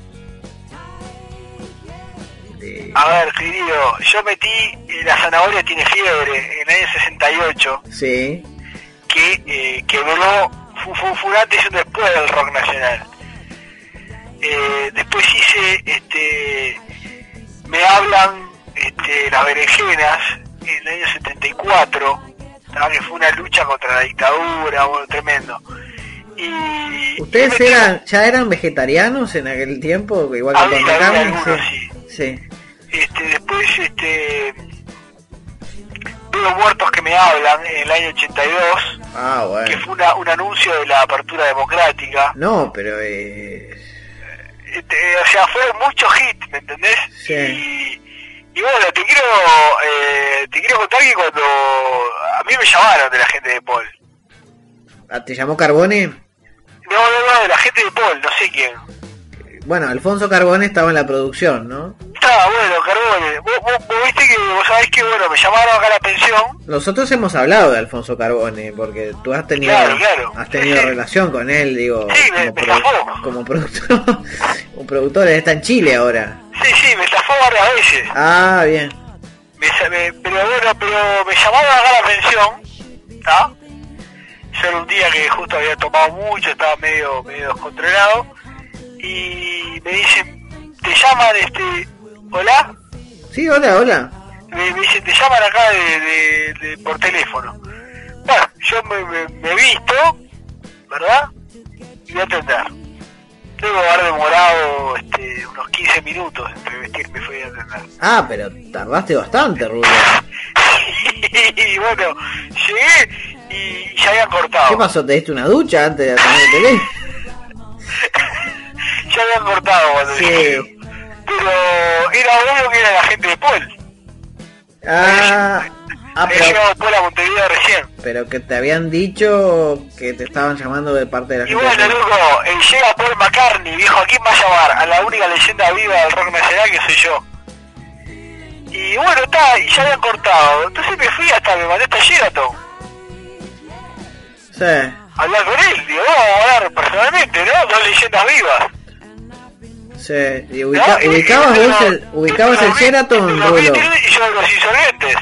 de- A ver, querido, yo metí eh, La Zanahoria Tiene Fiebre en el año sesenta y ocho, Sí, que eh, quebró, fue, fue, fue un antes y un después del rock nacional. Eh, después hice, este, Me Hablan, este, Las Berenjenas, en el año setenta y cuatro, ¿sabes? Que fue una lucha contra la dictadura, bueno, tremendo. Y ¿ustedes eran ya eran vegetarianos en aquel tiempo? Igual que Había- con la había carne, algunos, sí. Sí. Este, después, este, Veo Muertos que Me Hablan en el año ochenta y dos, Ah, que bueno. fue una, un anuncio de la apertura democrática. No, pero eh, Este, o sea, fueron muchos hits, ¿me entendés? sí. Y, y bueno, te quiero eh, te quiero contar que cuando a mí me llamaron de la gente de Paul. Ah, ¿te llamó Carbone? No, no, no, de la gente de Paul, no sé quién. Bueno, Alfonso Carbone estaba en la producción, ¿no? Está, bueno, Carbone. Vos, vos, vos viste que vos sabés que, bueno, me llamaron acá a la pensión. Nosotros hemos hablado de Alfonso Carbone, porque tú has tenido, Claro, claro. has tenido Sí, sí. relación con él, digo, Sí, me- como, me produ- estafó. como productor, un productor, él está en Chile ahora. Sí, sí, me estafó varias veces. Ah, bien. Me, sa- me- pero bueno, pero me llamaron acá a la pensión, ¿está? Yo era un día que justo había tomado mucho, estaba medio, medio descontrolado, y me dicen, te llaman, este, ¿hola? Sí, hola, hola. Me, me dicen, te llaman acá de, de- de- por teléfono. Bueno, yo me, me, me visto, ¿verdad? Y voy a atender. Debo haber demorado este, unos quince minutos entre vestirme y fui a atender. Ah, pero tardaste bastante, Rubio. Y bueno, llegué y ya habían cortado. ¿Qué pasó? ¿Te diste una ducha antes de atender el teléfono? Ya habían cortado cuando Sí. llegué. Pero era obvio que era la gente de Paul. Ah, ah, Había pero, llegado Paul a Montevideo recién. pero que te habían dicho que te estaban llamando de parte de la Y gente. bueno, loco, eh, llega Paul McCartney, viejo, ¿a quién va a llamar? A la única leyenda viva del rock nacional que soy yo. Y bueno, está, y ya habían cortado. Entonces me fui hasta, me mandé hasta Sheraton. Sí. A hablar con él, digo, vamos a hablar personalmente, ¿no? Dos leyendas vivas. Sí. ¿Y ubica- No, y- ubicabas y- vos el, ubicabas el Los Sheraton, Beatles, Rulo? y yo de los insolventes.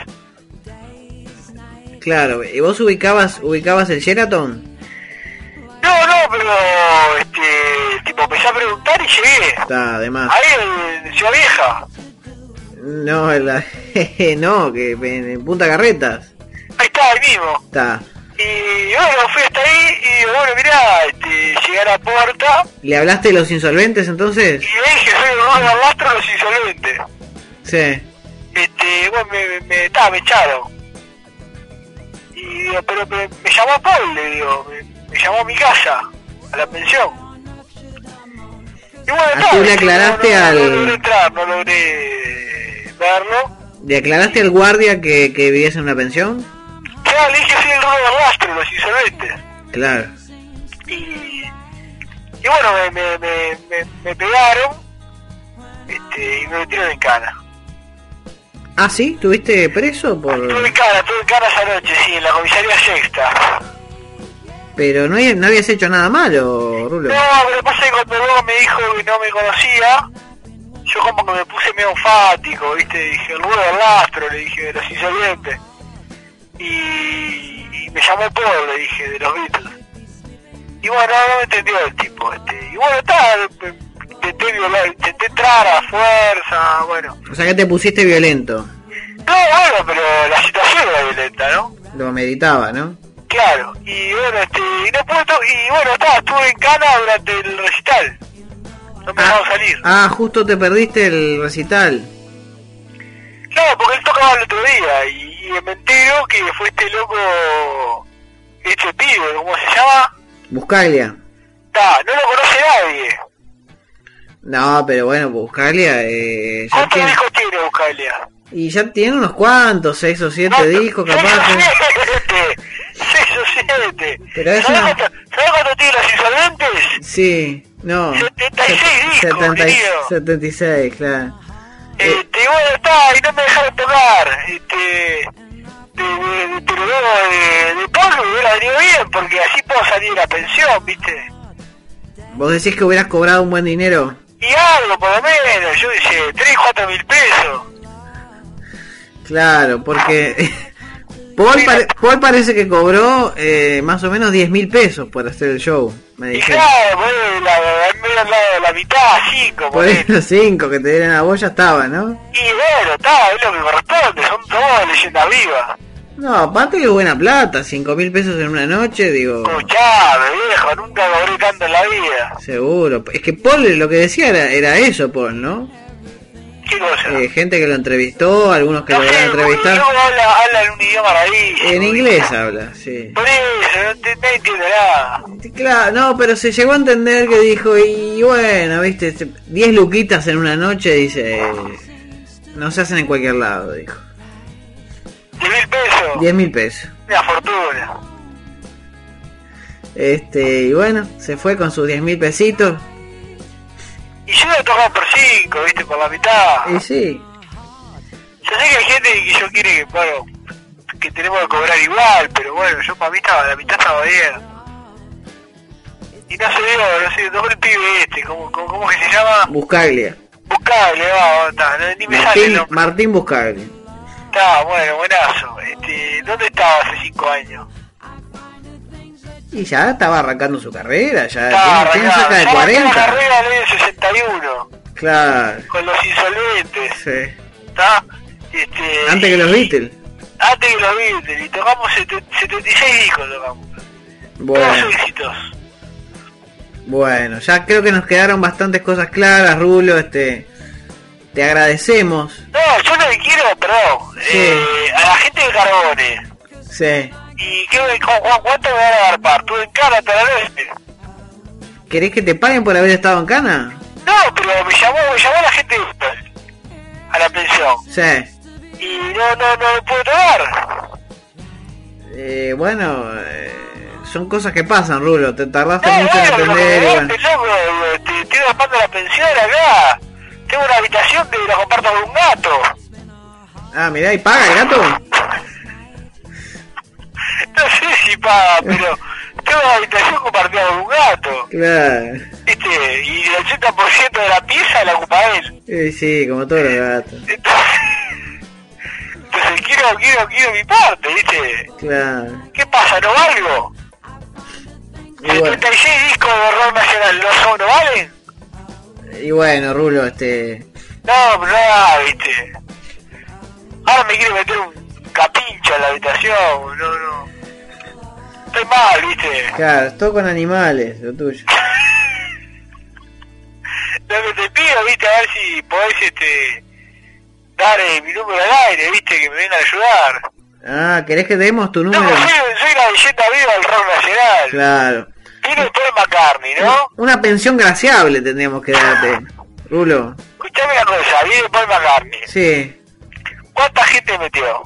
Claro, ¿y vos ubicabas ubicabas el Sheraton? No, no, pero este, tipo empecé a preguntar y llegué. Está, además. Ahí en Ciudad Vieja. No, en la- no, que en, en Punta Carretas. Ahí está, ahí mismo. Está. Y bueno, fui hasta ahí y digo, bueno, mirá, este, llegué a la puerta ¿Le hablaste de los insolventes entonces? y le dije, soy Ronald Lastro de los insolventes. Sí. Este, bueno, me, me, ta, me echaron. Y digo, pero, pero me llamó Paul, le digo, me, me llamó a mi casa, a la pensión. Y bueno, Ah, ta, tú le no- aclaraste no, no, al- no logré entrar, no logré verlo. ¿Le aclaraste al guardia que, que vivías en una pensión? Claro, le dije, soy el Ronald Lastro de los insolventes. Claro. Y, y bueno, me, me, me, me, me pegaron este, y me metieron en cana. Ah, ¿sí? ¿Tuviste preso por...? Estuve en cana, estuve en cana esa noche, sí, en la comisaría sexta. Pero no, hay- no habías hecho nada malo, Rulo. No, pero pasa que cuando luego me dijo que no me conocía, yo como que me puse medio enfático, ¿viste? Dije, el ruido del Lastro, le dije, de los insolventes. Y, y me llamó Paul, le dije, de los Beatles. Y bueno, no me entendió el tipo, este. Y bueno, está, intenté violar, intenté entrar a fuerza, bueno. O sea que te pusiste violento. No, bueno, pero la situación era violenta, ¿no? Lo meditaba, ¿no? Claro, y bueno, este, y no pude, to- y bueno, estaba, estuve en cana durante el recital. No me dejaron salir. Ah, justo te perdiste el recital. Claro, porque él tocaba el otro día, y, y me entero que fue este loco, este pibe, ¿cómo se llama? Buscaglia. Ta, no lo conoce nadie. No, pero bueno, Buscaglia eh, ya ¿Cuántos tiene, discos tiene Buscaglia? y ya tiene unos cuantos, seis o siete discos capaz. que- seis o siete. Pero es ¿Sabés una- cuánto, ¿sabés cuánto tiene los insolventes? Sí, no. setenta y seis discos, setenta y- querido. setenta y seis, claro. Este, bueno, está, y no me dejaron tocar. Este, de, de, de, pero luego de, de Pablo me hubiera venido bien, porque así puedo salir de la pensión, ¿viste? ¿Vos decís que hubieras cobrado un buen dinero? Y algo, por lo menos, yo dije, tres, cuatro mil pesos. Claro, porque Paul, pare- Paul parece que cobró eh, más o menos diez mil pesos por hacer el show, me Y dijeron. claro, pues, la, la, la, la, la mitad, cinco, Por ahí los cinco que te dieron a vos ya estaban, ¿no? Y bueno, está, es lo que corresponde, son todas leyendas vivas. No, aparte que buena plata, cinco mil pesos en una noche, digo, Escuchame, viejo, nunca cobré tanto en la vida. seguro. Es que Paul lo que decía era, era eso, Paul, ¿no? ¿Qué cosa? Eh, gente que lo entrevistó, algunos que No lo sé, van a entrevistar. luego habla, habla en un idioma rarísimo. En inglés habla, sí. Por eso, no, te, no entiendo nada. Claro, no, pero se llegó a entender que dijo, y bueno, viste, diez luquitas en una noche, dice, eh, no se hacen en cualquier lado, dijo. ¿diez mil pesos? diez mil pesos. Una fortuna. Este, y bueno, se fue con sus diez mil pesitos. Y yo lo he tocado por cinco, viste, por la mitad. Y sí, Yo sé que hay gente que yo quiere que, bueno, que tenemos que cobrar igual, pero bueno, yo para mí estaba, la mitad estaba bien. Y no sé, digo, no sé, tocó el pibe este, ¿cómo, cómo, cómo que se llama? Buscaglia. Buscable, va, está, no, ni me sale el Martín, nombre. Martín Buscaglia. Está, bueno, buenazo. Este, ¿dónde estaba hace cinco años? Y ya estaba arrancando su carrera, ya Estaba tiene, tiene arrancando. cerca de Ya arrancó la cuarenta. carrera en el sesenta y uno, Claro, con los insolventes, sí. ¿está? Este, Antes que los Beatles. Antes que los Beatles, y tocamos setenta y seis discos, tocamos. Bueno. Todos éxitos. Bueno, ya creo que nos quedaron bastantes cosas claras, Rulo, este, te agradecemos. No, yo lo que quiero, perdón, Sí. eh, a la gente de Carbone. Sí. ¿Y qué, cu- cuánto me van a dar par? Tuve en cara hasta la noche. ¿Querés que te paguen por haber estado en Cana? No, pero me llamó, me llamó la gente a la pensión. Sí. Y no, no, no me puedo tomar. Eh, bueno, eh, son cosas que pasan, Rulo, te tardaste No, mucho en bueno, pero entender. y me bueno. loco, este, estoy gastando la pensión acá. Tengo una habitación que la comparto con un gato. Ah, mirá, ¿y paga el gato? No sé si paga, pero tengo una habitación compartida con un gato. Claro. ¿Viste? Y el ochenta por ciento de la pieza la ocupa él. Eh, sí, como todos los gatos. Entonces quiero, quiero, quiero mi parte, ¿viste? Claro. ¿Qué pasa? ¿No valgo? Y bueno, setenta y seis discos de rock nacional, ¿no son, no valen? y bueno, Rulo, este... No, pero nada, ¿viste? Ahora me quiero meter un capincho en la habitación, no, no. Estoy mal, ¿viste? Claro, es todo con animales, lo tuyo. Lo que te pido, ¿viste? A ver si podés, este... dar eh, mi número al aire, ¿viste? Que me vengan a ayudar. Ah, ¿querés que demos tu No, número? soy, soy la leyenda viva del rock nacional. Claro. Tiene Paul McCartney, ¿no? Una pensión graciable tendríamos que darte, Rulo. Escuchame una cosa, viene Paul McCartney. Sí. ¿Cuánta gente metió?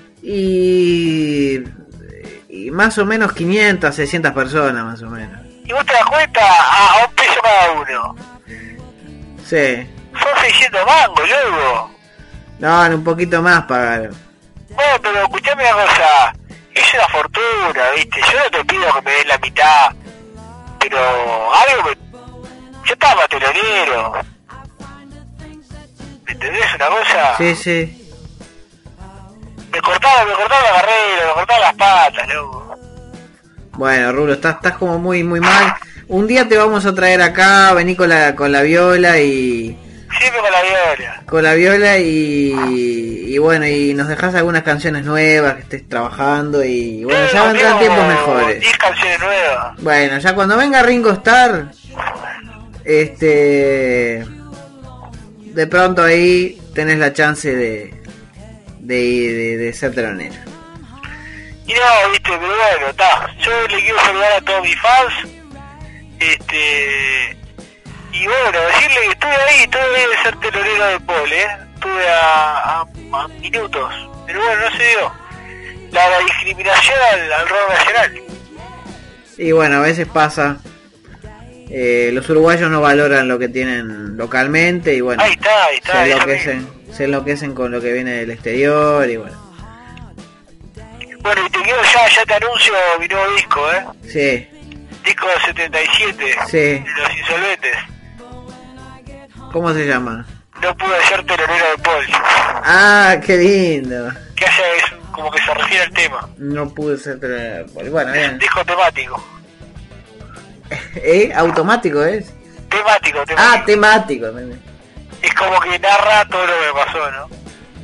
Y... y más o menos quinientas, seiscientas personas, más o menos. Y vos te das cuenta, a, a un peso cada uno. Sí. Son seiscientos mangos, luego. No, un poquito más pagaron. Bueno, pero escuchame una cosa. Es una fortuna, ¿viste? Yo no te pido que me des la mitad. Pero algo me... Yo estaba telonero. ¿Me entendés una cosa? Sí, sí. Me cortaron, me cortaron la carrera, me cortaron las patas, loco. Bueno, Rulo, estás, estás como muy muy mal. Un día te vamos a traer acá, vení con la con la viola y Siempre con la viola. con la viola y y bueno, y nos dejás algunas canciones nuevas que estés trabajando y bueno, ya vendrán tiempos mejores. diez canciones nuevas. Bueno, ya cuando venga Ringo Starr, este, de pronto ahí tenés la chance de de, de, de ser telonero. Y no, viste, pero bueno, está. Yo le quiero saludar a todos mis fans. Este. Y bueno, decirle que estuve ahí, estuve ahí de ser telonero de Paul, ¿eh? Estuve a, a, a minutos. Pero bueno, no se dio. La, la discriminación al, al rock nacional. Y bueno, a veces pasa. Eh, los uruguayos no valoran lo que tienen localmente y bueno, ahí está, ahí está, se enloquecen, se enloquecen con lo que viene del exterior y bueno. Bueno, y te quiero ya, ya te anuncio mi nuevo disco, ¿eh? Sí. Disco setenta y siete. Sí. De Los Insolventes. ¿Cómo se llama? No pude ser telonero de Paul. Ah, qué lindo. Que hace es como que se refiere al tema. No pude ser telonero. Bueno, Es bien. un disco temático. ¿Eh? ¿Automático es? Temático, temático. Ah, temático. Es como que narra todo lo que me pasó, ¿no?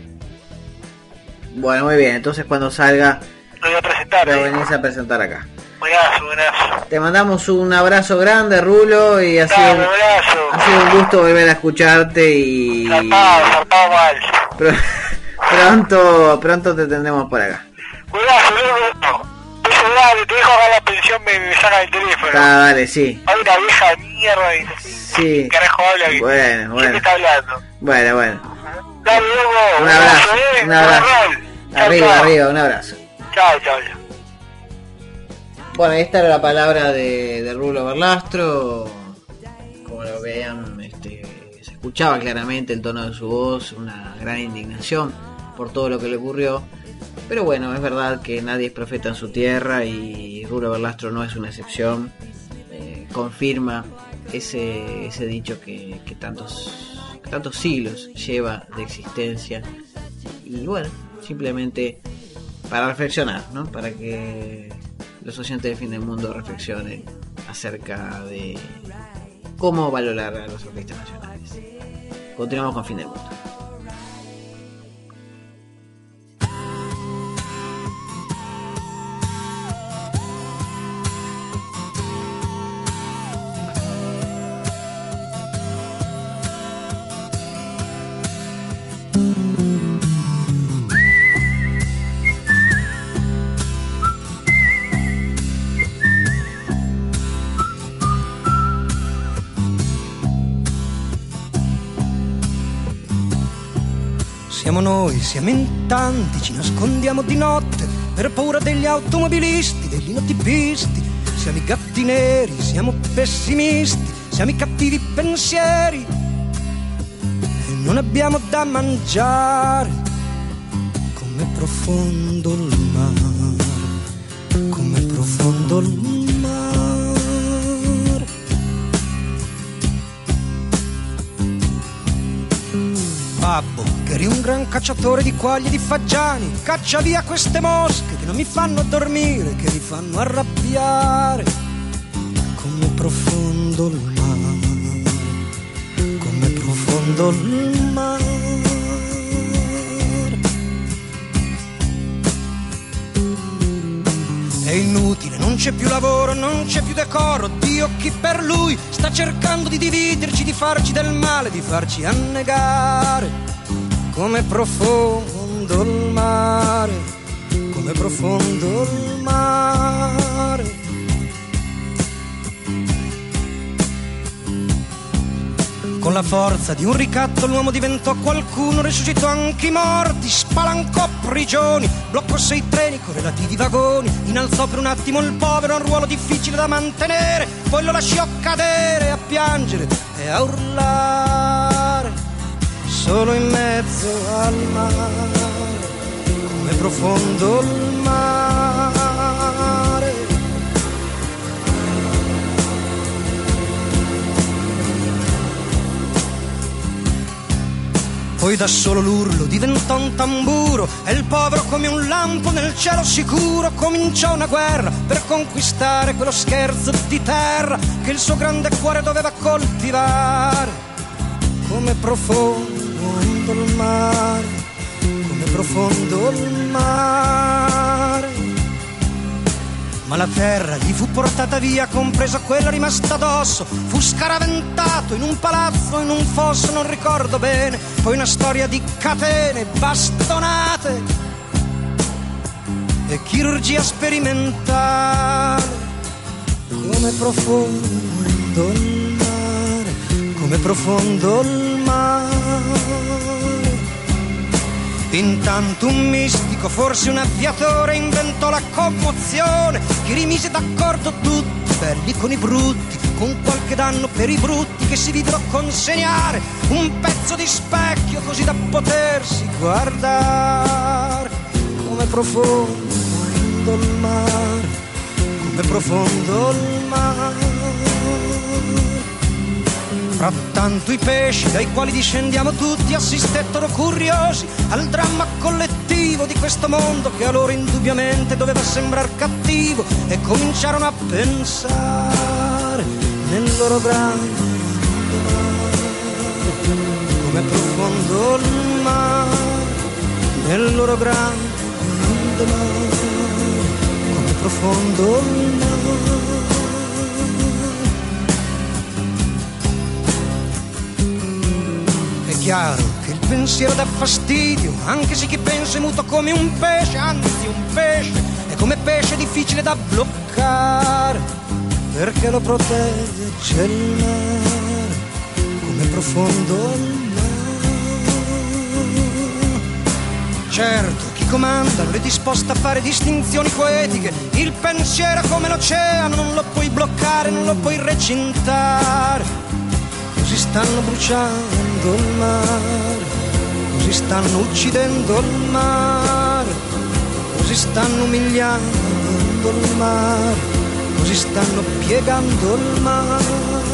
Bueno, muy bien. Entonces cuando salga Lo voy a presentar. lo ¿eh? venís a presentar acá. Buenazo, buenazo. Te mandamos un abrazo grande, Rulo, y ha sido, Dale, abrazo. ha sido un gusto volver a escucharte y Zarpado, zarpado mal. Pr- pronto pronto te tendremos por acá. Buenazo, loco. Eso, dale, te dejo acá la pensión, me, me saca el teléfono. Ah, dale, sí. Hay una vieja de mierda y Sí. carajo habla que Bueno, ¿quién bueno. te está hablando? Bueno, bueno. Dale, loco. Un abrazo, eh. un abrazo. Rock and roll. Chau, Arriba, chau. arriba, un abrazo. Chao, chao, chao. Bueno, esta era la palabra de, de Rulo Berlastro. Como lo veían, este, se escuchaba claramente el tono de su voz, una gran indignación por todo lo que le ocurrió. Pero bueno, es verdad que nadie es profeta en su tierra y Rulo Berlastro no es una excepción. Eh, confirma ese, ese dicho que, que tantos, que tantos siglos lleva de existencia. Y bueno, simplemente para reflexionar, ¿no? Para que los oyentes de Fin del Mundo reflexionen acerca de cómo valorar a los artistas nacionales. Continuamos con Fin del Mundo. Siamo noi, siamo in tanti, ci nascondiamo di notte per paura degli automobilisti, degli notipisti. Siamo i gatti neri, siamo pessimisti, siamo i cattivi pensieri e non abbiamo da mangiare. Com'è profondo il mare, com'è profondo il mare. Babbo, che eri un gran cacciatore di quaglie e di fagiani, caccia via queste mosche che non mi fanno dormire, che mi fanno arrabbiare. Com'è profondo il mare, com'è profondo il mare. È inutile, non c'è più lavoro, non c'è più decoro. Dio, chi per lui sta cercando di dividerci, di farci del male, di farci annegare. Com'è profondo il mare, com'è profondo il mare. Con la forza di un ricatto l'uomo diventò qualcuno, risuscitò anche i morti, spalancò prigioni, bloccò sei treni con relativi vagoni, innalzò per un attimo il povero a un ruolo difficile da mantenere, poi lo lasciò cadere a piangere e a urlare, solo in mezzo al mare, com'è profondo il mare. Poi da solo l'urlo diventò un tamburo e il povero come un lampo nel cielo sicuro cominciò una guerra per conquistare quello scherzo di terra che il suo grande cuore doveva coltivare. Come profondo il mare, come profondo il mare. Ma la terra gli fu portata via, compresa quella rimasta addosso. Fu scaraventato in un palazzo, in un fosso, non ricordo bene. Poi una storia di catene, bastonate e chirurgia sperimentale. Come profondo il mare, come profondo il mare. Intanto un mistico, forse un aviatore, inventò la commozione che rimise d'accordo tutti, belli con i brutti, con qualche danno per i brutti che si videro consegnare un pezzo di specchio così da potersi guardare. Come profondo il mare, come profondo il mare. Frattanto i pesci dai quali discendiamo tutti assistettero curiosi al dramma collettivo di questo mondo che a loro indubbiamente doveva sembrar cattivo e cominciarono a pensare nel loro grande mare. Come profondo il mare, nel loro grande mare. Come profondo il mare. È chiaro che il pensiero dà fastidio, anche se chi pensa è muto come un pesce, anzi un pesce è come pesce difficile da bloccare, perché lo protegge il mare, come profondo il mare. Certo, chi comanda non è disposto a fare distinzioni poetiche, il pensiero è come l'oceano, non lo puoi bloccare, non lo puoi recintare. Così stanno bruciando il mare, così stanno uccidendo il mare, così stanno umiliando il mare, così stanno piegando il mare.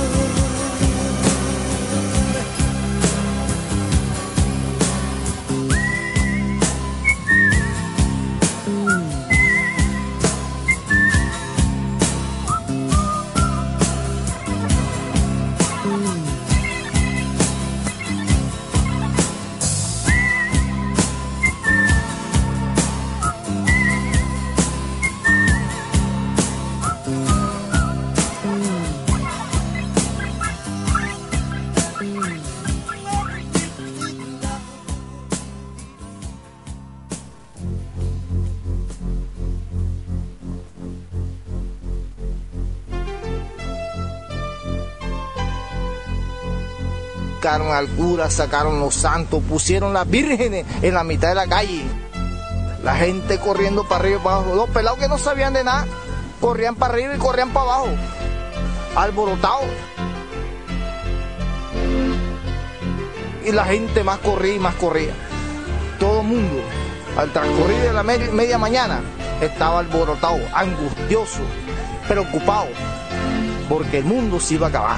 Sacaron al cura, sacaron los santos, pusieron las vírgenes en la mitad de la calle. La gente corriendo para arriba y para abajo. Los pelados que no sabían de nada, corrían para arriba y corrían para abajo. Alborotados. Y la gente más corría y más corría. Todo el mundo, al transcurrir de la media, media mañana, estaba alborotado, angustioso, preocupado, porque el mundo se iba a acabar.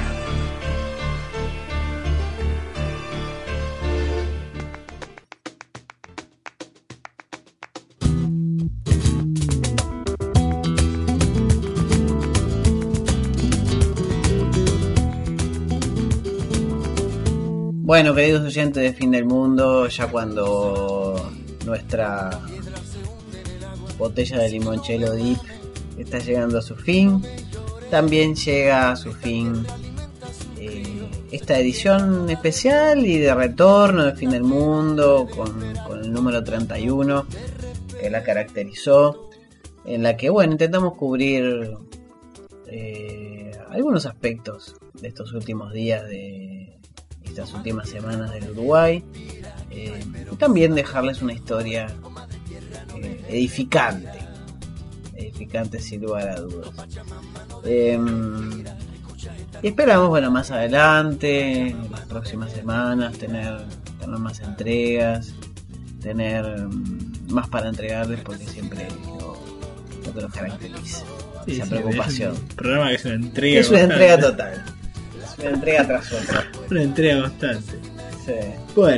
Bueno, queridos oyentes de Fin del Mundo, ya cuando nuestra botella de limoncello Deep está llegando a su fin, también llega a su fin eh, esta edición especial y de retorno de Fin del Mundo con, con el número treinta y uno que la caracterizó, en la que bueno intentamos cubrir eh, algunos aspectos de estos últimos días de estas últimas semanas del Uruguay, eh, y también dejarles una historia eh, edificante, edificante sin lugar a dudas. Eh, y esperamos, bueno, más adelante, en las próximas semanas, tener, tener más entregas, tener más para entregarles, porque siempre lo, lo que nos caracteriza, sí, esa sí, preocupación. Es un programa que es una entrega. Es una entrega total. Una entrega tras otra. Una entrega bastante. Sí. Bueno,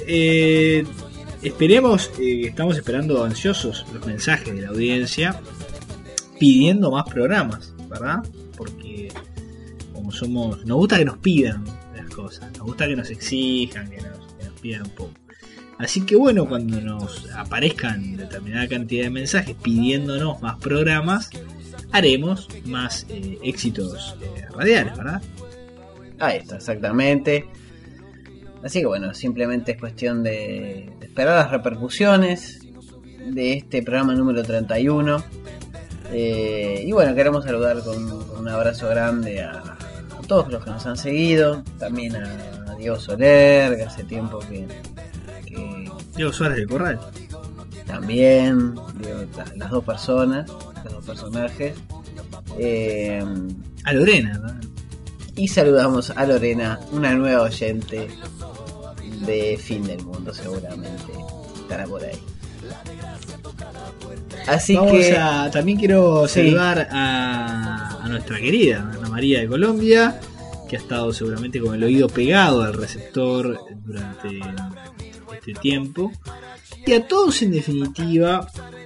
eh, esperemos, eh, estamos esperando ansiosos los mensajes de la audiencia pidiendo más programas, ¿verdad? Porque como somos, nos gusta que nos pidan las cosas, nos gusta que nos exijan, que nos, que nos pidan un poco. Así que bueno, cuando nos aparezcan determinada cantidad de mensajes pidiéndonos más programas, haremos más eh, éxitos eh, radiales, ¿verdad? Ahí está, exactamente. Así que bueno, simplemente es cuestión de, de esperar las repercusiones de este programa número treinta y uno. Eh, y bueno, queremos saludar con, con un abrazo grande a, a todos los que nos han seguido. También a, a Diego Soler, que hace tiempo que... que Diego Suárez del Corral. También, digo, las, las dos personas, los dos personajes. Eh, a Lorena, ¿no? Y saludamos a Lorena, una nueva oyente de Fin del Mundo, seguramente estará por ahí. Así Vamos que a, también quiero sí. saludar a, a nuestra querida Ana María de Colombia, que ha estado seguramente con el oído pegado al receptor durante este tiempo, y a todos en definitiva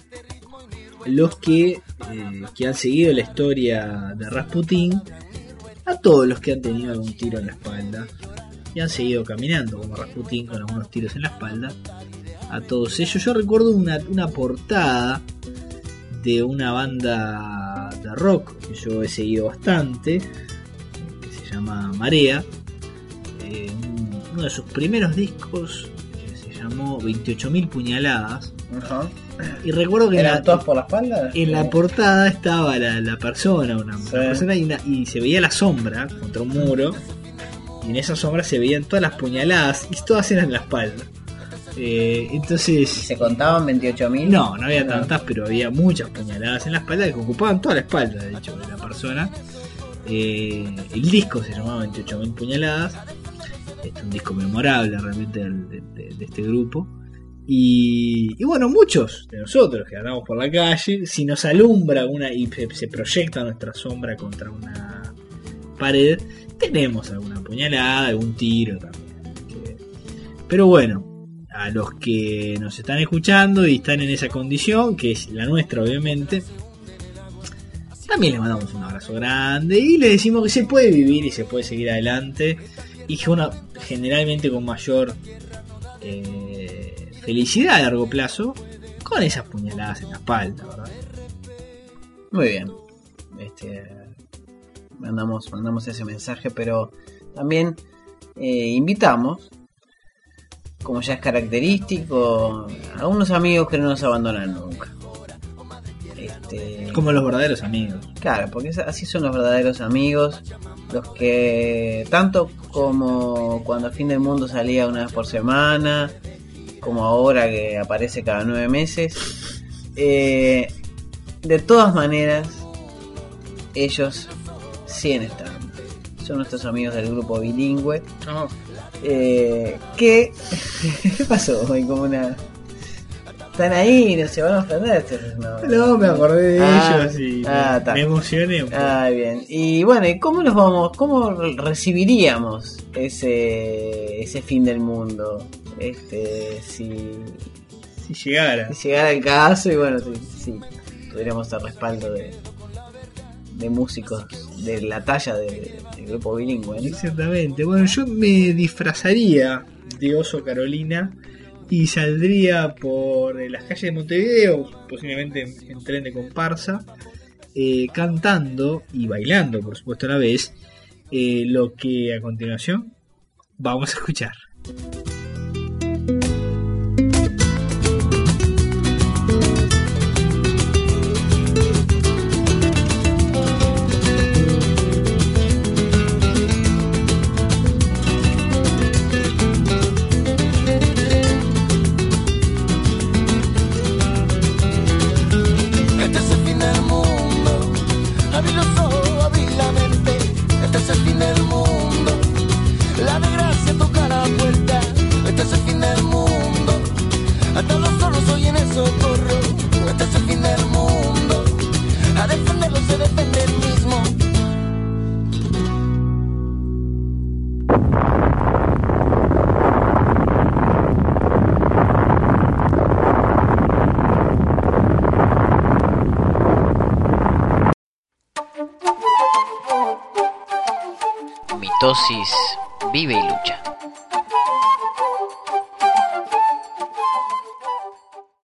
los que, eh, que han seguido la historia de Rasputín, a todos los que han tenido algún tiro en la espalda y han seguido caminando como Rasputín con algunos tiros en la espalda, a todos ellos. Yo recuerdo una, una portada de una banda de rock que yo he seguido bastante, que se llama Marea, eh, uno de sus primeros discos que se llamó veintiocho mil puñaladas. Uh-huh. Y recuerdo que ¿eran la, todas por la espalda? En la portada estaba la, la persona, una, sí. una persona y, una, y se veía la sombra contra un muro, y en esa sombra se veían todas las puñaladas y todas eran en la espalda. Eh, entonces, ¿se contaban veintiocho mil? No, no había no. tantas, pero había muchas puñaladas en la espalda que ocupaban toda la espalda, de hecho, de la persona. Eh, el disco se llamaba veintiocho mil puñaladas. Este es un disco memorable realmente de, de, de este grupo. Y, y bueno, muchos de nosotros que andamos por la calle, si nos alumbra una y se, se proyecta nuestra sombra contra una pared, tenemos alguna puñalada, algún tiro también. Pero bueno, a los que nos están escuchando y están en esa condición, que es la nuestra obviamente, también les mandamos un abrazo grande y les decimos que se puede vivir y se puede seguir adelante, y que uno generalmente con mayor eh, felicidad a largo plazo con esas puñaladas en la espalda, ¿verdad? Muy bien, este, mandamos, mandamos ese mensaje, pero también eh, invitamos, como ya es característico, a unos amigos que no nos abandonan nunca. Este, como los verdaderos amigos. Claro, porque así son los verdaderos amigos, los que tanto como cuando el Fin del Mundo salía una vez por semana, como ahora que aparece cada nueve meses, eh, de todas maneras ellos siguen estando. Son nuestros amigos del grupo bilingüe. Oh. Eh, que ¿qué pasó hoy? Como una... Están ahí, no se van a ofender. No, no me acordé de ah, ellos y ah, me, me emocioné un poco. Ah, bien. Y bueno, ¿y cómo nos vamos, cómo recibiríamos ese ese fin del mundo? Este, si si llegara, si llegara el caso, y bueno, si, si tuviéramos el respaldo de de músicos de la talla de, del grupo bilingüe, ¿no? Exactamente. Bueno, yo me disfrazaría de Oso Carolina y saldría por las calles de Montevideo, posiblemente en, en tren de comparsa, eh, cantando y bailando, por supuesto a la vez, eh, lo que a continuación vamos a escuchar. Dosis Vive y Lucha.